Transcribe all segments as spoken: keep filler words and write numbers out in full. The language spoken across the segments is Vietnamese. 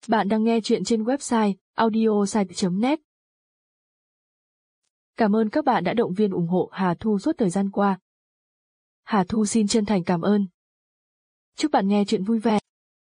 Bạn đang nghe chuyện trên website audiosite chấm net. Cảm ơn các bạn đã động viên ủng hộ Hà Thu suốt thời gian qua. Hà Thu xin chân thành cảm ơn. Chúc bạn nghe chuyện vui vẻ.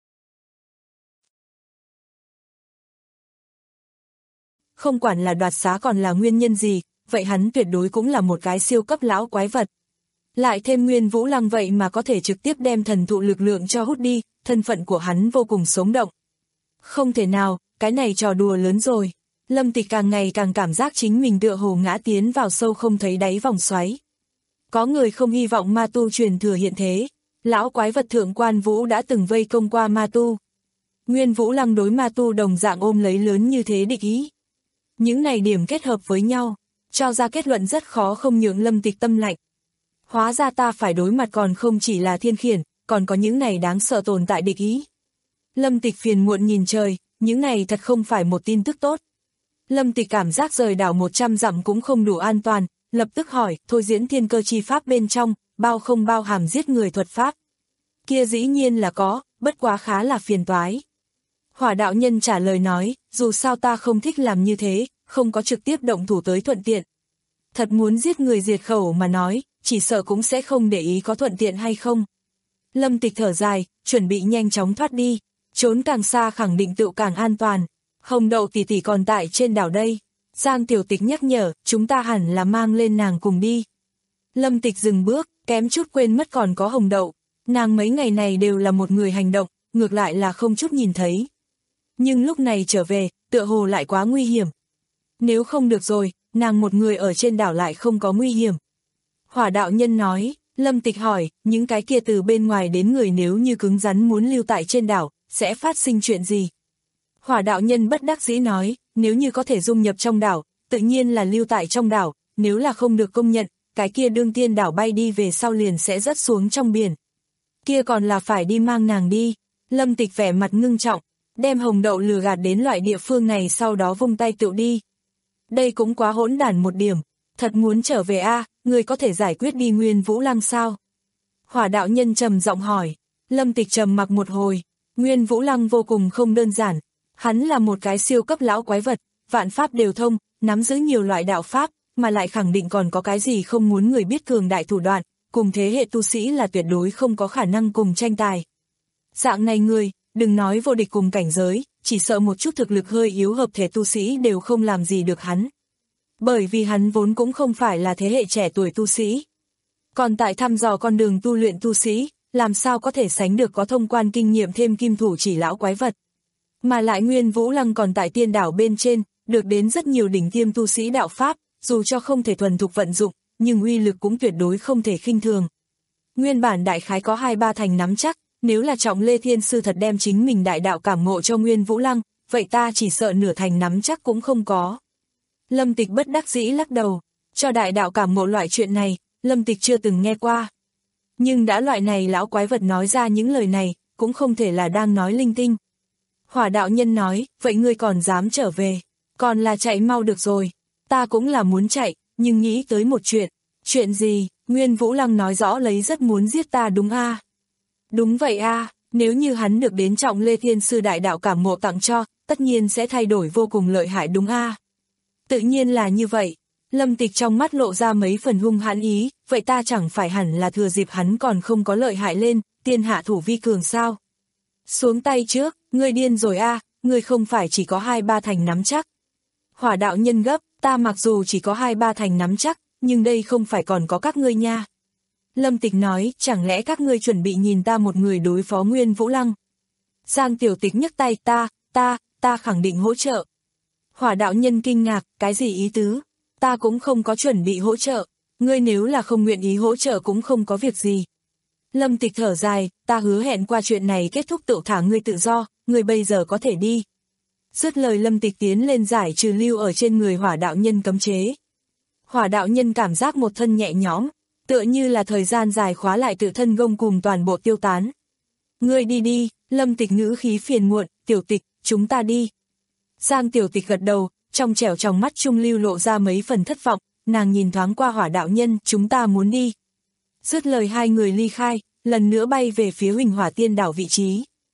Không quản là đoạt xá còn là nguyên nhân gì, vậy hắn tuyệt đối cũng là một cái siêu cấp lão quái vật. Lại thêm Nguyên Vũ Lăng vậy mà có thể trực tiếp đem thần thụ lực lượng cho hút đi, thân phận của hắn vô cùng sống động. Không thể nào, cái này trò đùa lớn rồi. Lâm Tịch càng ngày càng cảm giác chính mình tựa hồ ngã tiến vào sâu không thấy đáy vòng xoáy. Có người không hy vọng ma tu truyền thừa hiện thế. Lão quái vật Thượng Quan Vũ đã từng vây công qua ma tu. Nguyên Vũ Lăng đối ma tu đồng dạng ôm lấy lớn như thế địch ý. Những này điểm kết hợp với nhau, cho ra kết luận rất khó không nhượng Lâm Tịch tâm lạnh. Hóa ra ta phải đối mặt còn không chỉ là thiên khiển, còn có những này đáng sợ tồn tại địch ý. Lâm Tịch phiền muộn nhìn trời, những này thật không phải một tin tức tốt. Lâm Tịch cảm giác rời đảo một trăm dặm cũng không đủ an toàn, lập tức hỏi, thôi diễn thiên cơ chi pháp bên trong, bao không bao hàm giết người thuật pháp. Kia dĩ nhiên là có, bất quá khá là phiền toái. Hỏa đạo nhân trả lời nói, dù sao ta không thích làm như thế, không có trực tiếp động thủ tới thuận tiện. Thật muốn giết người diệt khẩu mà nói, chỉ sợ cũng sẽ không để ý có thuận tiện hay không. Lâm Tịch thở dài, chuẩn bị nhanh chóng thoát đi, trốn càng xa khẳng định tự càng an toàn. Hồng Đậu tỷ tỷ còn tại trên đảo đây. Giang Tiểu Tịch nhắc nhở, chúng ta hẳn là mang lên nàng cùng đi. Lâm Tịch dừng bước, kém chút quên mất còn có Hồng Đậu. Nàng mấy ngày này đều là một người hành động, ngược lại là không chút nhìn thấy. Nhưng lúc này trở về, tựa hồ lại quá nguy hiểm. Nếu không được rồi, nàng một người ở trên đảo lại không có nguy hiểm. Hỏa đạo nhân nói, Lâm Tịch hỏi, những cái kia từ bên ngoài đến người nếu như cứng rắn muốn lưu tại trên đảo, sẽ phát sinh chuyện gì? Hỏa đạo nhân bất đắc dĩ nói, nếu như có thể dung nhập trong đảo, tự nhiên là lưu tại trong đảo, nếu là không được công nhận, cái kia đương tiên đảo bay đi về sau liền sẽ rớt xuống trong biển. Kia còn là phải đi mang nàng đi. Lâm Tịch vẻ mặt ngưng trọng, đem Hồng Đậu lừa gạt đến loại địa phương này sau đó vung tay tự đi. Đây cũng quá hỗn đản một điểm, thật muốn trở về a, à, người có thể giải quyết đi Nguyên Vũ Lăng sao? Hỏa đạo nhân trầm giọng hỏi. Lâm Tịch trầm mặc một hồi, Nguyên Vũ Lăng vô cùng không đơn giản, hắn là một cái siêu cấp lão quái vật, vạn pháp đều thông, nắm giữ nhiều loại đạo pháp, mà lại khẳng định còn có cái gì không muốn người biết cường đại thủ đoạn, cùng thế hệ tu sĩ là tuyệt đối không có khả năng cùng tranh tài. Dạng này người, đừng nói vô địch cùng cảnh giới, chỉ sợ một chút thực lực hơi yếu hợp thể tu sĩ đều không làm gì được hắn. Bởi vì hắn vốn cũng không phải là thế hệ trẻ tuổi tu sĩ. Còn tại thăm dò con đường tu luyện tu sĩ, làm sao có thể sánh được có thông quan kinh nghiệm thêm kim thủ chỉ lão quái vật. Mà lại Nguyên Vũ Lăng còn tại tiên đảo bên trên, được đến rất nhiều đỉnh tiêm tu sĩ đạo pháp, dù cho không thể thuần thục vận dụng, nhưng uy lực cũng tuyệt đối không thể khinh thường. Nguyên bản đại khái có hai ba thành nắm chắc, nếu là Trọng Lê Thiên Sư thật đem chính mình đại đạo cảm ngộ cho Nguyên Vũ Lăng, vậy ta chỉ sợ nửa thành nắm chắc cũng không có. Lâm Tịch bất đắc dĩ lắc đầu, cho đại đạo cảm ngộ loại chuyện này, Lâm Tịch chưa từng nghe qua. Nhưng đã loại này lão quái vật nói ra những lời này, cũng không thể là đang nói linh tinh. Hỏa đạo nhân nói, vậy ngươi còn dám trở về, còn là chạy mau được rồi. Ta cũng là muốn chạy, nhưng nghĩ tới một chuyện. Chuyện gì? Nguyên Vũ Lăng nói rõ lấy rất muốn giết ta đúng a? À? Đúng vậy a, à, nếu như hắn được đến Trọng Lê Thiên Sư đại đạo cảm ngộ tặng cho, tất nhiên sẽ thay đổi vô cùng lợi hại đúng a? À? Tự nhiên là như vậy. Lâm Tịch trong mắt lộ ra mấy phần hung hãn ý, vậy ta chẳng phải hẳn là thừa dịp hắn còn không có lợi hại lên, tiên hạ thủ vi cường sao? Xuống tay trước, ngươi điên rồi a, à, ngươi không phải chỉ có hai ba thành nắm chắc. Hỏa đạo nhân gấp, ta mặc dù chỉ có hai ba thành nắm chắc, nhưng đây không phải còn có các ngươi nha. Lâm Tịch nói, chẳng lẽ các ngươi chuẩn bị nhìn ta một người đối phó Nguyên Vũ Lăng? Giang Tiểu Tịch nhấc tay, ta, ta, ta khẳng định hỗ trợ. Hỏa đạo nhân kinh ngạc, cái gì ý tứ? Ta cũng không có chuẩn bị hỗ trợ, ngươi nếu là không nguyện ý hỗ trợ cũng không có việc gì. Lâm Tịch thở dài, ta hứa hẹn qua chuyện này kết thúc tự thả ngươi tự do, ngươi bây giờ có thể đi. Dứt lời Lâm Tịch tiến lên giải trừ lưu ở trên người hỏa đạo nhân cấm chế. Hỏa đạo nhân cảm giác một thân nhẹ nhõm, tựa như là thời gian dài khóa lại tự thân gông cùng toàn bộ tiêu tán. Ngươi đi đi, Lâm Tịch ngữ khí phiền muộn, Tiểu Tịch, chúng ta đi. Giang Tiểu Tịch gật đầu, trong trẻo trong mắt trung lưu lộ ra mấy phần thất vọng, nàng nhìn thoáng qua hỏa đạo nhân, chúng ta muốn đi. Dứt lời hai người ly khai, lần nữa bay về phía Huỳnh Hỏa Tiên đảo vị trí.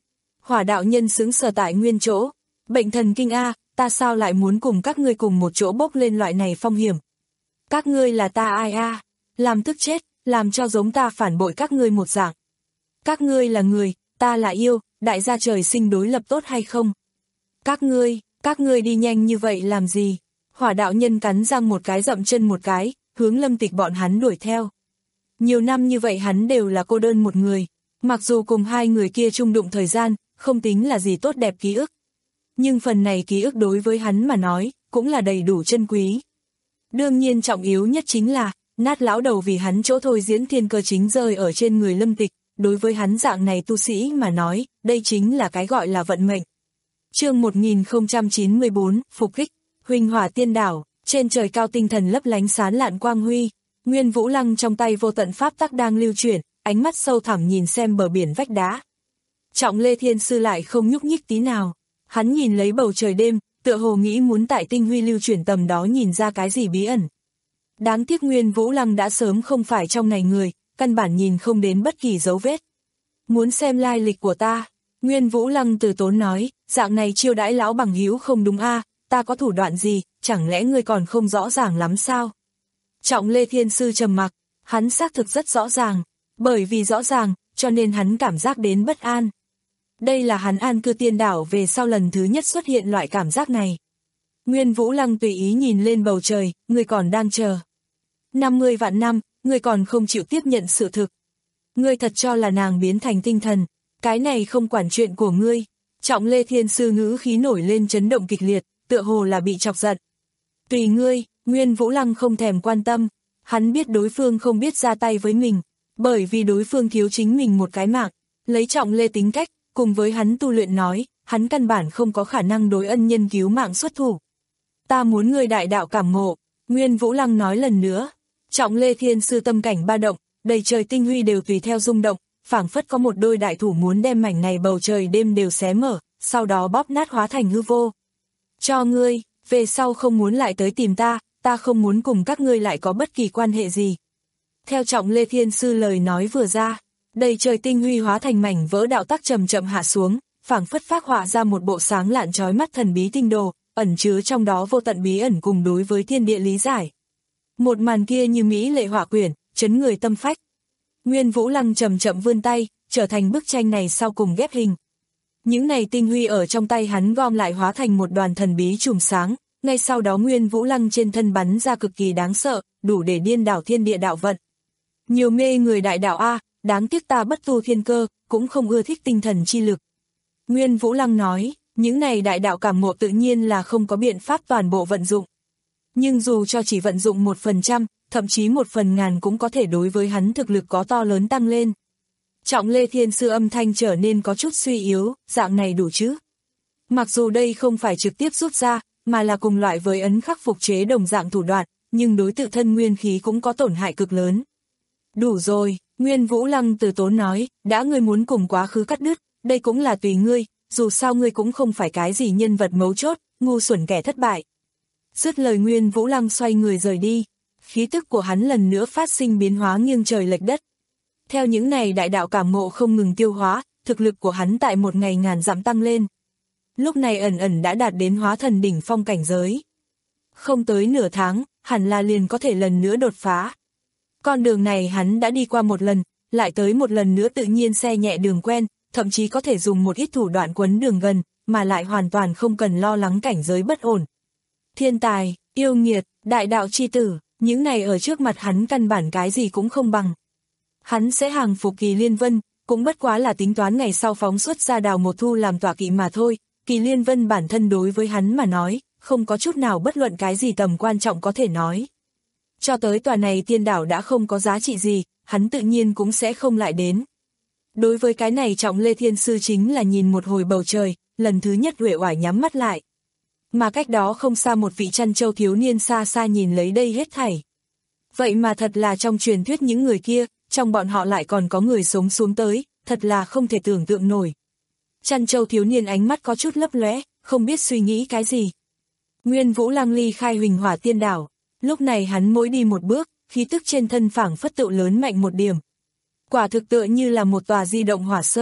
Hỏa đạo nhân sững sờ tại nguyên chỗ. Bệnh thần kinh a, ta sao lại muốn cùng các ngươi cùng một chỗ bốc lên loại này phong hiểm? Các ngươi là ta ai a? Làm tức chết, làm cho giống ta phản bội các ngươi một dạng. Các ngươi là người, ta là yêu, đại gia trời sinh đối lập tốt hay không? Các ngươi, các ngươi đi nhanh như vậy làm gì? Hỏa đạo nhân cắn răng một cái dậm chân một cái, hướng Lâm Tịch bọn hắn đuổi theo. Nhiều năm như vậy hắn đều là cô đơn một người, mặc dù cùng hai người kia chung đụng thời gian, không tính là gì tốt đẹp ký ức. Nhưng phần này ký ức đối với hắn mà nói, cũng là đầy đủ chân quý. Đương nhiên trọng yếu nhất chính là, nát lão đầu vì hắn chỗ thôi diễn thiên cơ chính rơi ở trên người Lâm Tịch, đối với hắn dạng này tu sĩ mà nói, đây chính là cái gọi là vận mệnh. Chương một nghìn không trăm chín mươi bốn, phục kích, Huỳnh Hỏa Tiên Đảo, trên trời cao tinh thần lấp lánh sáng lạn quang huy, Nguyên Vũ Lăng trong tay vô tận pháp tắc đang lưu chuyển, ánh mắt sâu thẳm nhìn xem bờ biển vách đá. Trọng Lê Thiên Sư lại không nhúc nhích tí nào, hắn nhìn lấy bầu trời đêm, tựa hồ nghĩ muốn tại tinh huy lưu chuyển tầm đó nhìn ra cái gì bí ẩn. Đáng tiếc Nguyên Vũ Lăng đã sớm không phải trong này người, căn bản nhìn không đến bất kỳ dấu vết. Muốn xem lai lịch của ta, Nguyên Vũ Lăng từ tốn nói, dạng này chiêu đãi lão bằng hữu không đúng a, ta có thủ đoạn gì, chẳng lẽ ngươi còn không rõ ràng lắm sao? Trọng Lê Thiên Sư trầm mặc, hắn xác thực rất rõ ràng, bởi vì rõ ràng, cho nên hắn cảm giác đến bất an. Đây là hắn an cư tiên đảo về sau lần thứ nhất xuất hiện loại cảm giác này. Nguyên Vũ Lăng tùy ý nhìn lên bầu trời, ngươi còn đang chờ. năm mươi vạn năm, ngươi còn không chịu tiếp nhận sự thực. Ngươi thật cho là nàng biến thành tinh thần, cái này không quản chuyện của ngươi. Trọng Lê Thiên Sư ngữ khí nổi lên chấn động kịch liệt, tựa hồ là bị chọc giận. Tùy ngươi, Nguyên Vũ Lăng không thèm quan tâm, hắn biết đối phương không biết ra tay với mình, bởi vì đối phương thiếu chính mình một cái mạng, lấy Trọng Lê tính cách, cùng với hắn tu luyện nói, hắn căn bản không có khả năng đối ân nhân cứu mạng xuất thủ. Ta muốn ngươi đại đạo cảm ngộ, Nguyên Vũ Lăng nói lần nữa. Trọng Lê Thiên Sư tâm cảnh ba động, đầy trời tinh huy đều tùy theo rung động, phảng phất có một đôi đại thủ muốn đem mảnh này bầu trời đêm đều xé mở, sau đó bóp nát hóa thành hư vô. Cho ngươi, về sau không muốn lại tới tìm ta, ta không muốn cùng các ngươi lại có bất kỳ quan hệ gì. Theo Trọng Lê Thiên Sư lời nói vừa ra, đầy trời tinh huy hóa thành mảnh vỡ đạo tắc chậm chậm hạ xuống, phảng phất phác họa ra một bộ sáng lạn chói mắt thần bí tinh đồ, ẩn chứa trong đó vô tận bí ẩn cùng đối với thiên địa lý giải. Một màn kia như mỹ lệ họa quyển, chấn người tâm phách. Nguyên Vũ Lăng chậm chậm vươn tay, trở thành bức tranh này sau cùng ghép hình. Những này tinh huy ở trong tay hắn gom lại hóa thành một đoàn thần bí chùm sáng, ngay sau đó Nguyên Vũ Lăng trên thân bắn ra cực kỳ đáng sợ, đủ để điên đảo thiên địa đạo vận. Nhiều mê người đại đạo a, đáng tiếc ta bất tu thiên cơ, cũng không ưa thích tinh thần chi lực. Nguyên Vũ Lăng nói, những này đại đạo cảm ngộ tự nhiên là không có biện pháp toàn bộ vận dụng. Nhưng dù cho chỉ vận dụng một phần trăm, thậm chí một phần ngàn cũng có thể đối với hắn thực lực có to lớn tăng lên. Trọng Lê Thiên Sư âm thanh trở nên có chút suy yếu, dạng này đủ chứ? Mặc dù đây không phải trực tiếp rút ra, mà là cùng loại với ấn khắc phục chế đồng dạng thủ đoạn, nhưng đối tự thân nguyên khí cũng có tổn hại cực lớn. Đủ rồi, Nguyên Vũ Lăng từ tốn nói, đã ngươi muốn cùng quá khứ cắt đứt, đây cũng là tùy ngươi, dù sao ngươi cũng không phải cái gì nhân vật mấu chốt, ngu xuẩn kẻ thất bại. Dứt lời Nguyên Vũ Lăng xoay người rời đi, khí tức của hắn lần nữa phát sinh biến hóa nghiêng trời lệch đất. Theo những này đại đạo cảm ngộ không ngừng tiêu hóa, thực lực của hắn tại một ngày ngàn dặm tăng lên. Lúc này ẩn ẩn đã đạt đến hóa thần đỉnh phong cảnh giới. Không tới nửa tháng, hẳn là liền có thể lần nữa đột phá. Con đường này hắn đã đi qua một lần, lại tới một lần nữa tự nhiên xe nhẹ đường quen, thậm chí có thể dùng một ít thủ đoạn quấn đường gần, mà lại hoàn toàn không cần lo lắng cảnh giới bất ổn. Thiên tài, yêu nghiệt, đại đạo chi tử, những này ở trước mặt hắn căn bản cái gì cũng không bằng. Hắn sẽ hàng phục Kỳ Liên Vân, cũng bất quá là tính toán ngày sau phóng xuất ra Đào Một Thu làm tọa kỵ mà thôi. Kỳ Liên Vân bản thân đối với hắn mà nói, không có chút nào bất luận cái gì tầm quan trọng có thể nói. Cho tới tòa này tiên đảo đã không có giá trị gì, hắn tự nhiên cũng sẽ không lại đến. Đối với cái này Trọng Lê Thiên Sư chính là nhìn một hồi bầu trời, lần thứ nhất uể oải nhắm mắt lại. Mà cách đó không xa một vị chăn trâu thiếu niên xa xa nhìn lấy đây hết thảy. Vậy mà thật là trong truyền thuyết những người kia, trong bọn họ lại còn có người sống xuống tới, thật là không thể tưởng tượng nổi. Chăn trâu thiếu niên ánh mắt có chút lấp lóe, không biết suy nghĩ cái gì. Nguyên Vũ Lăng ly khai Huỳnh Hỏa Tiên Đảo, lúc này hắn mỗi đi một bước, khí tức trên thân phảng phất tựu lớn mạnh một điểm. Quả thực tựa như là một tòa di động hỏa sơn,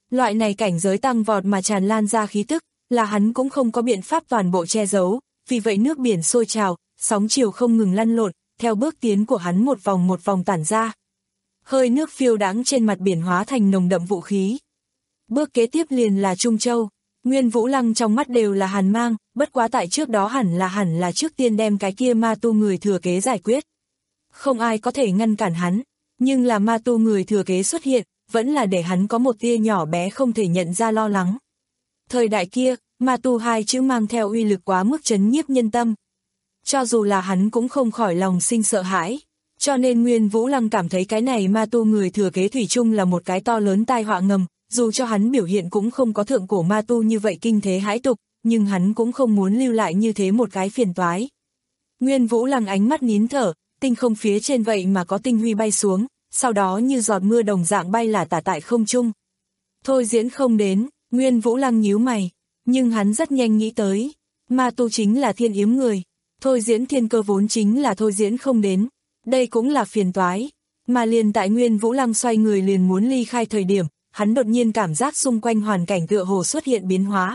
Loại này cảnh giới tăng vọt mà tràn lan ra khí tức, là hắn cũng không có biện pháp toàn bộ che giấu, vì vậy nước biển sôi trào, sóng chiều không ngừng lăn lộn, theo bước tiến của hắn một vòng một vòng tản ra. Hơi nước phiêu đãng trên mặt biển hóa thành nồng đậm vũ khí. Bước kế tiếp liền là Trung Châu. Nguyên Vũ Lăng trong mắt đều là hàn mang, bất quá tại trước đó hẳn là hẳn là trước tiên đem cái kia ma tu người thừa kế giải quyết. Không ai có thể ngăn cản hắn, nhưng là ma tu người thừa kế xuất hiện, vẫn là để hắn có một tia nhỏ bé không thể nhận ra lo lắng. Thời đại kia, ma tu hai chữ mang theo uy lực quá mức chấn nhiếp nhân tâm. Cho dù là hắn cũng không khỏi lòng sinh sợ hãi, cho nên Nguyên Vũ Lăng cảm thấy cái này ma tu người thừa kế thủy chung là một cái to lớn tai họa ngầm, dù cho hắn biểu hiện cũng không có thượng cổ ma tu như vậy kinh thế hãi tục, nhưng hắn cũng không muốn lưu lại như thế một cái phiền toái. Nguyên Vũ Lăng ánh mắt nín thở, tinh không phía trên vậy mà có tinh huy bay xuống, sau đó như giọt mưa đồng dạng bay là tả tại không trung. Thôi diễn không đến, Nguyên Vũ Lăng nhíu mày, nhưng hắn rất nhanh nghĩ tới, ma tu chính là thiên yếm người, thôi diễn thiên cơ vốn chính là thôi diễn không đến, đây cũng là phiền toái, mà liền tại Nguyên Vũ Lăng xoay người liền muốn ly khai thời điểm, hắn đột nhiên cảm giác xung quanh hoàn cảnh tựa hồ xuất hiện biến hóa.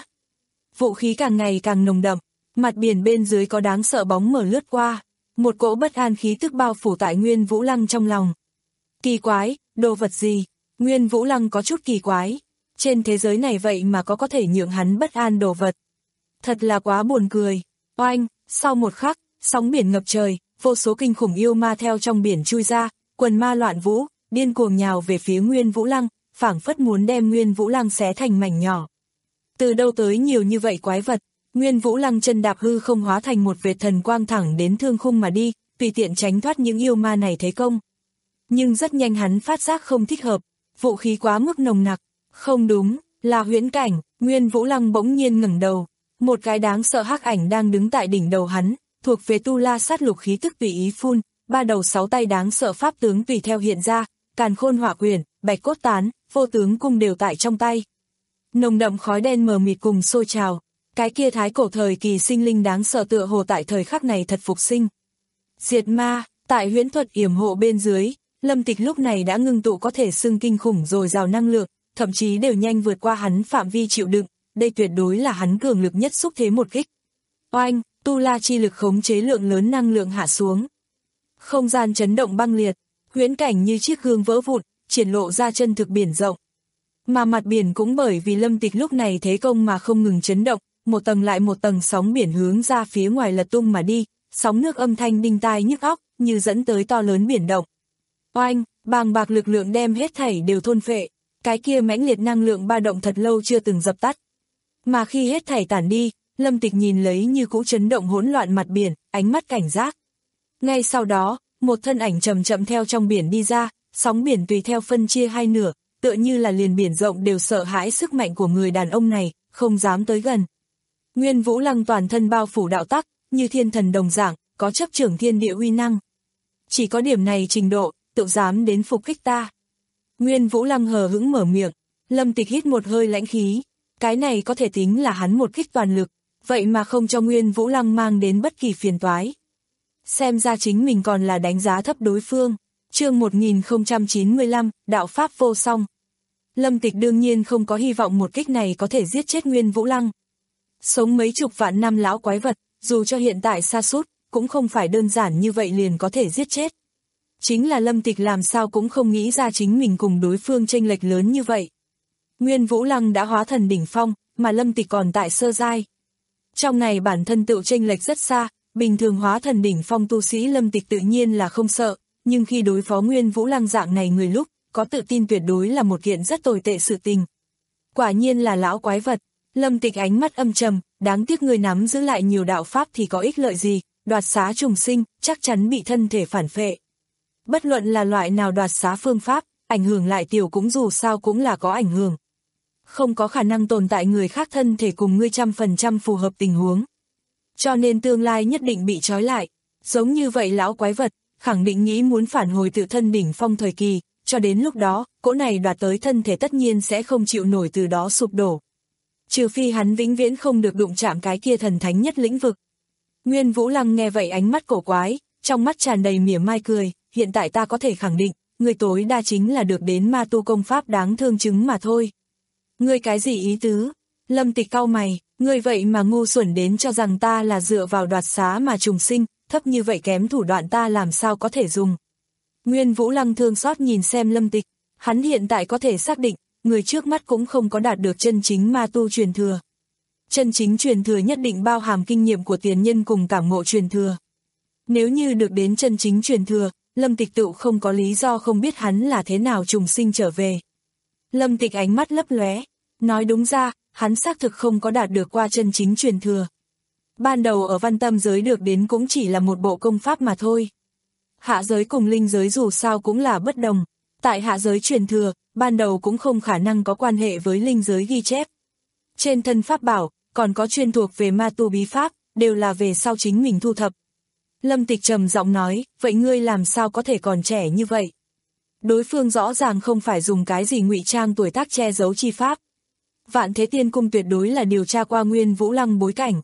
Vũ khí càng ngày càng nồng đậm, mặt biển bên dưới có đáng sợ bóng mở lướt qua, một cỗ bất an khí tức bao phủ tại Nguyên Vũ Lăng trong lòng. Kỳ quái, đồ vật gì? Nguyên Vũ Lăng có chút kỳ quái, trên thế giới này vậy mà có có thể nhượng hắn bất an đồ vật. Thật là quá buồn cười. Oanh, sau một khắc, sóng biển ngập trời, vô số kinh khủng yêu ma theo trong biển chui ra, quần ma loạn vũ, điên cuồng nhào về phía Nguyên Vũ Lăng, phảng phất muốn đem Nguyên Vũ Lăng xé thành mảnh nhỏ. Từ đâu tới nhiều như vậy quái vật? Nguyên Vũ Lăng chân đạp hư không hóa thành một vệt thần quang thẳng đến thương khung mà đi, tùy tiện tránh thoát những yêu ma này thế công. Nhưng rất nhanh hắn phát giác không thích hợp, vũ khí quá mức nồng nặc, không đúng, là huyễn cảnh. Nguyên Vũ Lăng bỗng nhiên ngẩng đầu, một cái đáng sợ hắc ảnh đang đứng tại đỉnh đầu hắn, thuộc về tu la sát lục khí tức tùy ý phun, ba đầu sáu tay đáng sợ pháp tướng tùy theo hiện ra, càn khôn hỏa quyền, bạch cốt tán, vô tướng cung đều tại trong tay. Nồng đậm khói đen mờ mịt cùng sôi trào, cái kia thái cổ thời kỳ sinh linh đáng sợ tựa hồ tại thời khắc này thật phục sinh. Diệt ma, tại huyễn thuật yểm hộ bên dưới, Lâm Tịch lúc này đã ngưng tụ có thể xưng kinh khủng dồi dào năng lượng, thậm chí đều nhanh vượt qua hắn phạm vi chịu đựng, đây tuyệt đối là hắn cường lực nhất xúc thế một kích. Oanh, tu la chi lực khống chế lượng lớn năng lượng hạ xuống. Không gian chấn động băng liệt, huyễn cảnh như chiếc gương vỡ vụn, triển lộ ra chân thực biển rộng. Mà mặt biển cũng bởi vì Lâm Tịch lúc này thế công mà không ngừng chấn động, một tầng lại một tầng sóng biển hướng ra phía ngoài lật tung mà đi, sóng nước âm thanh đinh tai nhức óc, như dẫn tới to lớn biển động. Oanh, bàng bạc lực lượng đem hết thảy đều thôn phệ, cái kia mãnh liệt năng lượng ba động thật lâu chưa từng dập tắt. Mà khi hết thảy tản đi, Lâm Tịch nhìn lấy như cũ chấn động hỗn loạn mặt biển, ánh mắt cảnh giác. Ngay sau đó, một thân ảnh chậm chậm theo trong biển đi ra, sóng biển tùy theo phân chia hai nửa, tựa như là liền biển rộng đều sợ hãi sức mạnh của người đàn ông này, không dám tới gần. Nguyên Vũ Lăng toàn thân bao phủ đạo tắc, như thiên thần đồng dạng, có chấp trưởng thiên địa uy năng. Chỉ có điểm này trình độ, tự dám đến phục kích ta. Nguyên Vũ Lăng hờ hững mở miệng, Lâm Tịch hít một hơi lãnh khí, cái này có thể tính là hắn một kích toàn lực, vậy mà không cho Nguyên Vũ Lăng mang đến bất kỳ phiền toái. Xem ra chính mình còn là đánh giá thấp đối phương. Chương một nghìn không trăm chín mươi lăm, đạo pháp vô song. Lâm Tịch đương nhiên không có hy vọng một kích này có thể giết chết Nguyên Vũ Lăng. Sống mấy chục vạn năm lão quái vật, dù cho hiện tại sa sút, cũng không phải đơn giản như vậy liền có thể giết chết. Chính là Lâm Tịch làm sao cũng không nghĩ ra chính mình cùng đối phương chênh lệch lớn như vậy. Nguyên Vũ Lăng đã hóa thần đỉnh phong, mà Lâm Tịch còn tại sơ giai. Trong này bản thân tự chênh lệch rất xa, bình thường hóa thần đỉnh phong tu sĩ Lâm Tịch tự nhiên là không sợ, nhưng khi đối phó Nguyên Vũ Lăng dạng này người lúc, có tự tin tuyệt đối là một kiện rất tồi tệ sự tình. Quả nhiên là lão quái vật, Lâm Tịch ánh mắt âm trầm, đáng tiếc người nắm giữ lại nhiều đạo pháp thì có ích lợi gì, đoạt xá trùng sinh, chắc chắn bị thân thể phản phệ. Bất luận là loại nào đoạt xá phương pháp, ảnh hưởng lại tiểu cũng dù sao cũng là có ảnh hưởng. Không có khả năng tồn tại người khác thân thể cùng ngươi trăm phần trăm phù hợp tình huống. Cho nên tương lai nhất định bị trói lại, giống như vậy lão quái vật, khẳng định nghĩ muốn phản hồi tự thân đỉnh phong thời kỳ, cho đến lúc đó, cỗ này đoạt tới thân thể tất nhiên sẽ không chịu nổi từ đó sụp đổ. Trừ phi hắn vĩnh viễn không được đụng chạm cái kia thần thánh nhất lĩnh vực. Nguyên Vũ Lăng nghe vậy ánh mắt cổ quái, trong mắt tràn đầy mỉa mai cười, hiện tại ta có thể khẳng định, người tối đa chính là được đến ma tu công pháp đáng thương chứng mà thôi. Ngươi cái gì ý tứ? Lâm Tịch cau mày, ngươi vậy mà ngu xuẩn đến cho rằng ta là dựa vào đoạt xá mà trùng sinh, thấp như vậy kém thủ đoạn ta làm sao có thể dùng. Nguyên Vũ Lăng thương xót nhìn xem Lâm Tịch, hắn hiện tại có thể xác định, người trước mắt cũng không có đạt được chân chính ma tu truyền thừa. Chân chính truyền thừa nhất định bao hàm kinh nghiệm của tiền nhân cùng cảm ngộ truyền thừa. Nếu như được đến chân chính truyền thừa, Lâm Tịch tự không có lý do không biết hắn là thế nào trùng sinh trở về. Lâm Tịch ánh mắt lấp lóe, nói đúng ra, hắn xác thực không có đạt được qua chân chính truyền thừa. Ban đầu ở văn tâm giới được đến cũng chỉ là một bộ công pháp mà thôi. Hạ giới cùng linh giới dù sao cũng là bất đồng, tại hạ giới truyền thừa, ban đầu cũng không khả năng có quan hệ với linh giới ghi chép. Trên thân pháp bảo, còn có chuyên thuộc về ma tu bí pháp, đều là về sau chính mình thu thập. Lâm Tịch trầm giọng nói, vậy ngươi làm sao có thể còn trẻ như vậy? Đối phương rõ ràng không phải dùng cái gì ngụy trang tuổi tác che giấu chi pháp. Vạn Thế Tiên Cung tuyệt đối là điều tra qua Nguyên Vũ Lăng bối cảnh.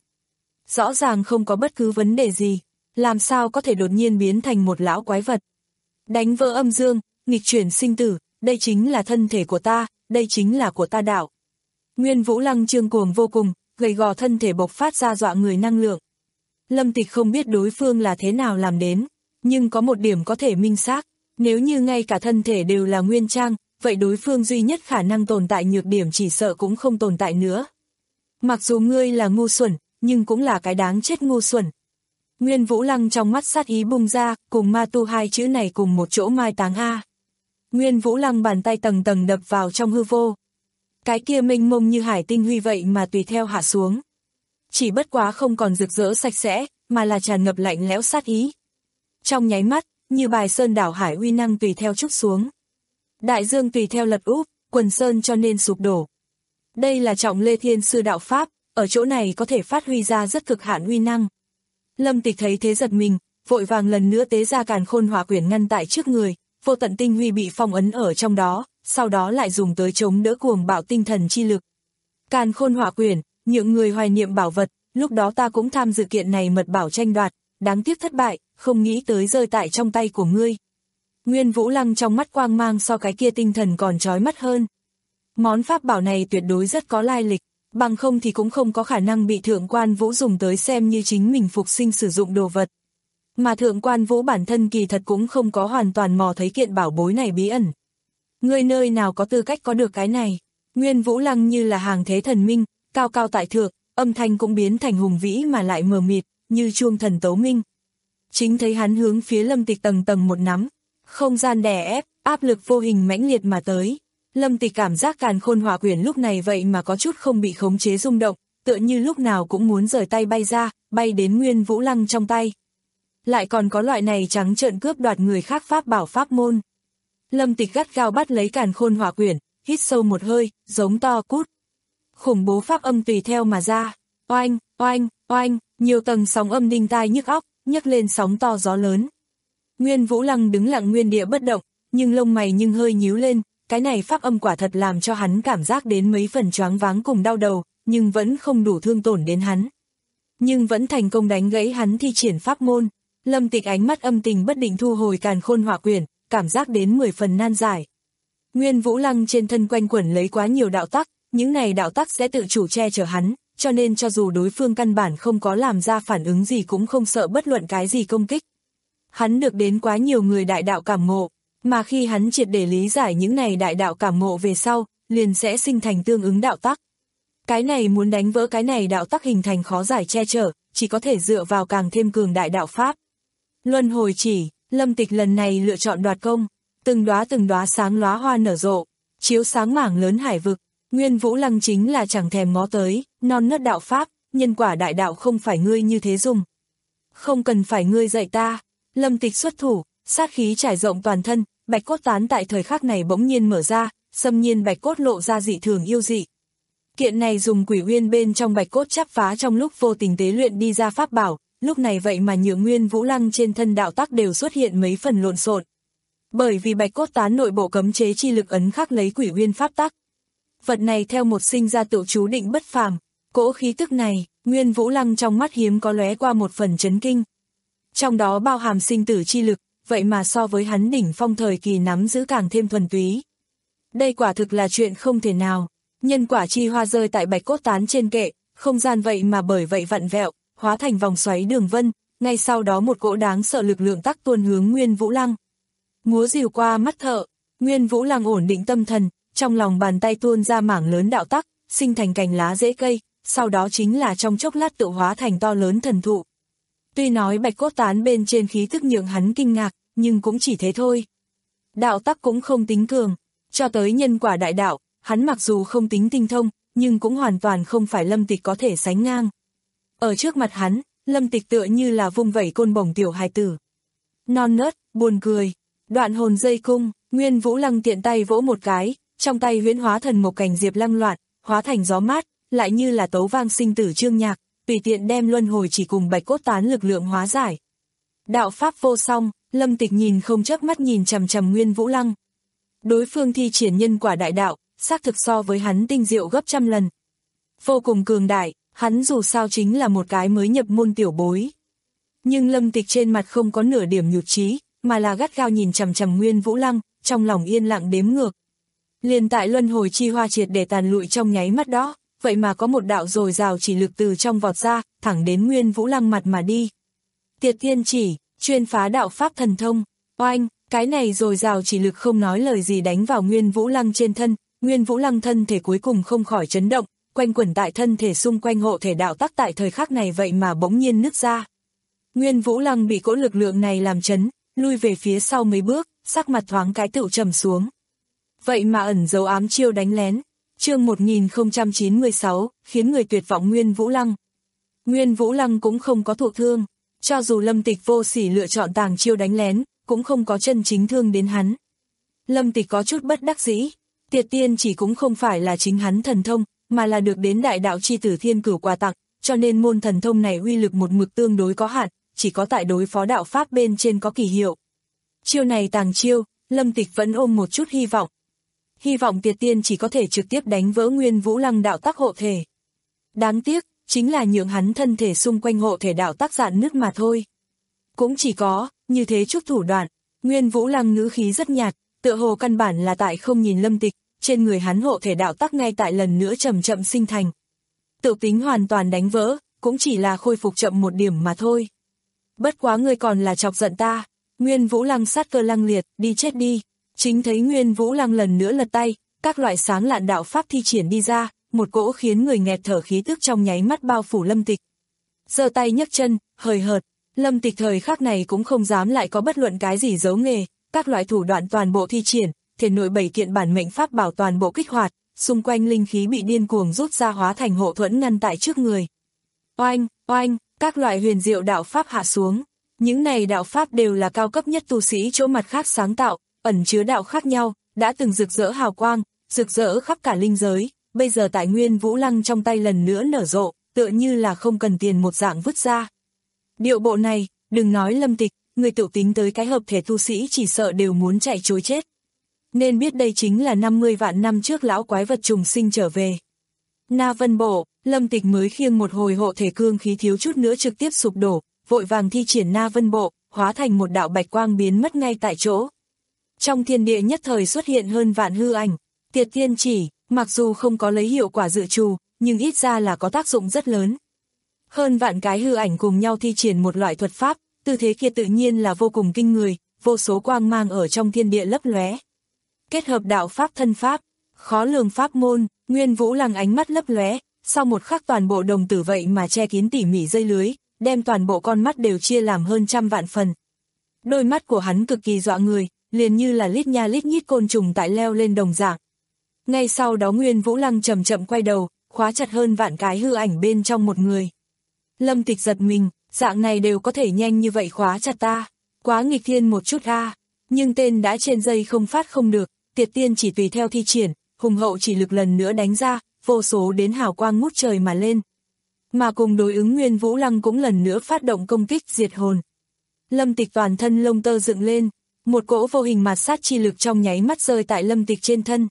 Rõ ràng không có bất cứ vấn đề gì, làm sao có thể đột nhiên biến thành một lão quái vật. Đánh vỡ âm dương, nghịch chuyển sinh tử, đây chính là thân thể của ta, đây chính là của ta đạo. Nguyên Vũ Lăng trương cuồng vô cùng, gầy gò thân thể bộc phát ra dọa người năng lượng. Lâm Tịch không biết đối phương là thế nào làm đến, nhưng có một điểm có thể minh xác, nếu như ngay cả thân thể đều là nguyên trang, vậy đối phương duy nhất khả năng tồn tại nhược điểm chỉ sợ cũng không tồn tại nữa. Mặc dù ngươi là ngu xuẩn, nhưng cũng là cái đáng chết ngu xuẩn. Nguyên Vũ Lăng trong mắt sát ý bung ra, cùng ma tu hai chữ này cùng một chỗ mai táng a. Nguyên Vũ Lăng bàn tay tầng tầng đập vào trong hư vô. Cái kia mênh mông như hải tinh huy vậy mà tùy theo hạ xuống. Chỉ bất quá không còn rực rỡ sạch sẽ, mà là tràn ngập lạnh lẽo sát ý. Trong nháy mắt, như bài sơn đảo hải uy năng tùy theo trút xuống. Đại dương tùy theo lật úp, quần sơn cho nên sụp đổ. Đây là Trọng Lê Thiên Sư đạo pháp, ở chỗ này có thể phát huy ra rất cực hạn uy năng. Lâm Tịch thấy thế giật mình, vội vàng lần nữa tế ra Càn Khôn Hỏa Quyển ngăn tại trước người, vô tận tinh huy bị phong ấn ở trong đó, sau đó lại dùng tới chống đỡ cuồng bạo tinh thần chi lực. Càn Khôn Hỏa Quyển, những người hoài niệm bảo vật, lúc đó ta cũng tham dự kiện này mật bảo tranh đoạt, đáng tiếc thất bại, không nghĩ tới rơi tại trong tay của ngươi. Nguyên Vũ Lăng trong mắt quang mang so cái kia tinh thần còn chói mắt hơn. Món pháp bảo này tuyệt đối rất có lai lịch, bằng không thì cũng không có khả năng bị Thượng Quan Vũ dùng tới xem như chính mình phục sinh sử dụng đồ vật. Mà Thượng Quan Vũ bản thân kỳ thật cũng không có hoàn toàn mò thấy kiện bảo bối này bí ẩn. Ngươi nơi nào có tư cách có được cái này? Nguyên Vũ Lăng như là hàng thế thần minh, cao cao tại thượng, âm thanh cũng biến thành hùng vĩ mà lại mờ mịt, như chuông thần tấu minh. Chính thấy hắn hướng phía Lâm Tịch tầng tầng một nắm, không gian đè ép, áp lực vô hình mãnh liệt mà tới. Lâm Tịch cảm giác Càn Khôn Hỏa Quyển lúc này vậy mà có chút không bị khống chế rung động, tựa như lúc nào cũng muốn rời tay bay ra, bay đến Nguyên Vũ Lăng trong tay. Lại còn có loại này trắng trợn cướp đoạt người khác pháp bảo pháp môn. Lâm Tịch gắt gao bắt lấy Càn Khôn Hỏa Quyển, hít sâu một hơi, giống to cút. Khủng bố pháp âm tùy theo mà ra, oanh, oanh, oanh, nhiều tầng sóng âm đinh tai nhức óc, nhấc lên sóng to gió lớn. Nguyên Vũ Lăng đứng lặng nguyên địa bất động, nhưng lông mày nhưng hơi nhíu lên, cái này pháp âm quả thật làm cho hắn cảm giác đến mấy phần choáng váng cùng đau đầu, nhưng vẫn không đủ thương tổn đến hắn. Nhưng vẫn thành công đánh gãy hắn thi triển pháp môn. Lâm Tịch ánh mắt âm tình bất định thu hồi Càn Khôn Hỏa Quyển, cảm giác đến mười phần nan giải. Nguyên Vũ Lăng trên thân quanh quẩn lấy quá nhiều đạo tắc, những này đạo tắc sẽ tự chủ che chở hắn, cho nên cho dù đối phương căn bản không có làm ra phản ứng gì cũng không sợ bất luận cái gì công kích. Hắn được đến quá nhiều người đại đạo cảm ngộ, mà khi hắn triệt để lý giải những này đại đạo cảm ngộ về sau, liền sẽ sinh thành tương ứng đạo tắc. Cái này muốn đánh vỡ cái này đạo tắc hình thành khó giải che chở, chỉ có thể dựa vào càng thêm cường đại đạo pháp. Luân hồi chỉ, Lâm Tịch lần này lựa chọn đoạt công, từng đóa từng đóa sáng lóa hoa nở rộ, chiếu sáng mảng lớn hải vực. Nguyên Vũ Lăng chính là chẳng thèm ngó tới, non nớt đạo pháp, nhân quả đại đạo không phải ngươi như thế dùng. Không cần phải ngươi dạy ta. Lâm Tịch xuất thủ, sát khí trải rộng toàn thân, bạch cốt tán tại thời khắc này bỗng nhiên mở ra, xâm nhiên bạch cốt lộ ra dị thường yêu dị. Kiện này dùng quỷ uyên bên trong bạch cốt chắp phá trong lúc vô tình tế luyện đi ra pháp bảo, lúc này vậy mà nhượng Nguyên Vũ Lăng trên thân đạo tắc đều xuất hiện mấy phần lộn xộn. Bởi vì bạch cốt tán nội bộ cấm chế chi lực ấn khắc lấy quỷ uyên pháp tắc. Vật này theo một sinh ra tự chú định bất phàm, cỗ khí tức này, Nguyên Vũ Lăng trong mắt hiếm có lóe qua một phần chấn kinh. Trong đó bao hàm sinh tử chi lực, vậy mà so với hắn đỉnh phong thời kỳ nắm giữ càng thêm thuần túy. Đây quả thực là chuyện không thể nào. Nhân quả chi hoa rơi tại bạch cốt tán trên kệ, không gian vậy mà bởi vậy vặn vẹo, hóa thành vòng xoáy đường vân, ngay sau đó một cỗ đáng sợ lực lượng tắc tuôn hướng Nguyên Vũ Lăng. Múa rìu qua mắt thợ, Nguyên Vũ Lăng ổn định tâm thần, trong lòng bàn tay tuôn ra mảng lớn đạo tắc, sinh thành cành lá rễ cây, sau đó chính là trong chốc lát tự hóa thành to lớn thần thụ. Tuy nói bạch cốt tán bên trên khí thức nhượng hắn kinh ngạc, nhưng cũng chỉ thế thôi. Đạo tắc cũng không tính cường, cho tới nhân quả đại đạo, hắn mặc dù không tính tinh thông, nhưng cũng hoàn toàn không phải Lâm Tịch có thể sánh ngang. Ở trước mặt hắn, Lâm Tịch tựa như là vung vẩy côn bổng tiểu hài tử. Non nớt, buồn cười, đoạn hồn dây cung, Nguyên Vũ Lăng tiện tay vỗ một cái, trong tay huyễn hóa thần một cành diệp lăng loạn, hóa thành gió mát, lại như là tấu vang sinh tử chương nhạc, tùy tiện đem luân hồi chỉ cùng bạch cốt tán lực lượng hóa giải. Đạo pháp vô song, Lâm Tịch nhìn không chớp mắt nhìn chằm chằm Nguyên Vũ Lăng. Đối phương thi triển nhân quả đại đạo, xác thực so với hắn tinh diệu gấp trăm lần. Vô cùng cường đại, hắn dù sao chính là một cái mới nhập môn tiểu bối. Nhưng Lâm Tịch trên mặt không có nửa điểm nhụt chí, mà là gắt gao nhìn chằm chằm Nguyên Vũ Lăng, trong lòng yên lặng đếm ngược. Liền tại luân hồi chi hoa triệt để tàn lụi trong nháy mắt đó, vậy mà có một đạo dồi dào chỉ lực từ trong vọt ra, thẳng đến Nguyên Vũ Lăng mặt mà đi. Tiệt tiên chỉ, chuyên phá đạo pháp thần thông, oanh, cái này dồi dào chỉ lực không nói lời gì đánh vào Nguyên Vũ Lăng trên thân, Nguyên Vũ Lăng thân thể cuối cùng không khỏi chấn động, quanh quẩn tại thân thể xung quanh hộ thể đạo tắc tại thời khắc này vậy mà bỗng nhiên nứt ra. Nguyên Vũ Lăng bị cỗ lực lượng này làm chấn, lui về phía sau mấy bước, sắc mặt thoáng cái tựu trầm xuống. Vậy mà ẩn dấu ám chiêu đánh lén. Chương một nghìn không trăm chín mươi sáu, khiến người tuyệt vọng Nguyên Vũ Lăng. Nguyên Vũ Lăng cũng không có thụ thương, cho dù Lâm Tịch vô sỉ lựa chọn tàng chiêu đánh lén, cũng không có chân chính thương đến hắn. Lâm Tịch có chút bất đắc dĩ, Tiệt tiên chỉ cũng không phải là chính hắn thần thông, mà là được đến đại đạo chi tử thiên cửu quà tặng, cho nên môn thần thông này uy lực một mực tương đối có hạn, chỉ có tại đối phó đạo pháp bên trên có kỳ hiệu. Chiêu này tàng chiêu, Lâm Tịch vẫn ôm một chút hy vọng. Hy vọng Tiệt tiên chỉ có thể trực tiếp đánh vỡ Nguyên Vũ Lăng đạo tắc hộ thể. Đáng tiếc, chính là nhượng hắn thân thể xung quanh hộ thể đạo tắc dạn nứt mà thôi. Cũng chỉ có, như thế chút thủ đoạn, Nguyên Vũ Lăng ngữ khí rất nhạt, tựa hồ căn bản là tại không nhìn Lâm Tịch, trên người hắn hộ thể đạo tắc ngay tại lần nữa chậm chậm sinh thành. Tự tính hoàn toàn đánh vỡ, cũng chỉ là khôi phục chậm một điểm mà thôi. Bất quá ngươi còn là chọc giận ta, Nguyên Vũ Lăng sát cơ lăng liệt, đi chết đi. Chính thấy Nguyên Vũ Lăng lần nữa lật tay, các loại sáng lạn đạo pháp thi triển đi ra, một cỗ khiến người nghẹt thở khí tức trong nháy mắt bao phủ Lâm Tịch. Giơ tay nhấc chân, hời hợt, Lâm Tịch thời khắc này cũng không dám lại có bất luận cái gì giấu nghề, các loại thủ đoạn toàn bộ thi triển, thể nội bảy kiện bản mệnh pháp bảo toàn bộ kích hoạt, xung quanh linh khí bị điên cuồng rút ra hóa thành hộ thuẫn ngăn tại trước người. Oanh, oanh, các loại huyền diệu đạo pháp hạ xuống, những này đạo pháp đều là cao cấp nhất tu sĩ chỗ mặt khác sáng tạo, ẩn chứa đạo khác nhau, đã từng rực rỡ hào quang, rực rỡ khắp cả linh giới, bây giờ tại Nguyên Vũ Lăng trong tay lần nữa nở rộ, tựa như là không cần tiền một dạng vứt ra. Điệu bộ này, đừng nói Lâm Tịch, người tự tính tới cái hợp thể tu sĩ chỉ sợ đều muốn chạy trối chết. Nên biết đây chính là năm mươi vạn năm trước lão quái vật trùng sinh trở về. Na Vân Bộ, Lâm Tịch mới khiêng một hồi hộ thể cương khí thiếu chút nữa trực tiếp sụp đổ, vội vàng thi triển Na Vân Bộ, hóa thành một đạo bạch quang biến mất ngay tại chỗ. Trong thiên địa nhất thời xuất hiện hơn vạn hư ảnh, Tiệt tiên chỉ, mặc dù không có lấy hiệu quả dự trù, nhưng ít ra là có tác dụng rất lớn. Hơn vạn cái hư ảnh cùng nhau thi triển một loại thuật pháp, tư thế kia tự nhiên là vô cùng kinh người, vô số quang mang ở trong thiên địa lấp lóe. Kết hợp đạo pháp thân pháp, khó lường pháp môn, Nguyên Vũ Lăng ánh mắt lấp lóe, sau một khắc toàn bộ đồng tử vậy mà che kín tỉ mỉ dây lưới, đem toàn bộ con mắt đều chia làm hơn trăm vạn phần. Đôi mắt của hắn cực kỳ dọa người, liền như là lít nha lít nhít côn trùng tại leo lên đồng dạng. Ngay sau đó Nguyên Vũ Lăng chậm chậm quay đầu, khóa chặt hơn vạn cái hư ảnh bên trong một người. Lâm Tịch giật mình, dạng này đều có thể nhanh như vậy khóa chặt ta, quá nghịch thiên một chút a. Nhưng tên đã trên dây không phát không được, Tiệt tiên chỉ tùy theo thi triển, hùng hậu chỉ lực lần nữa đánh ra, vô số đến hào quang ngút trời mà lên. Mà cùng đối ứng Nguyên Vũ Lăng cũng lần nữa phát động công kích diệt hồn. Lâm Tịch toàn thân lông tơ dựng lên, một cỗ vô hình mạt sát chi lực trong nháy mắt rơi tại Lâm Tịch trên thân.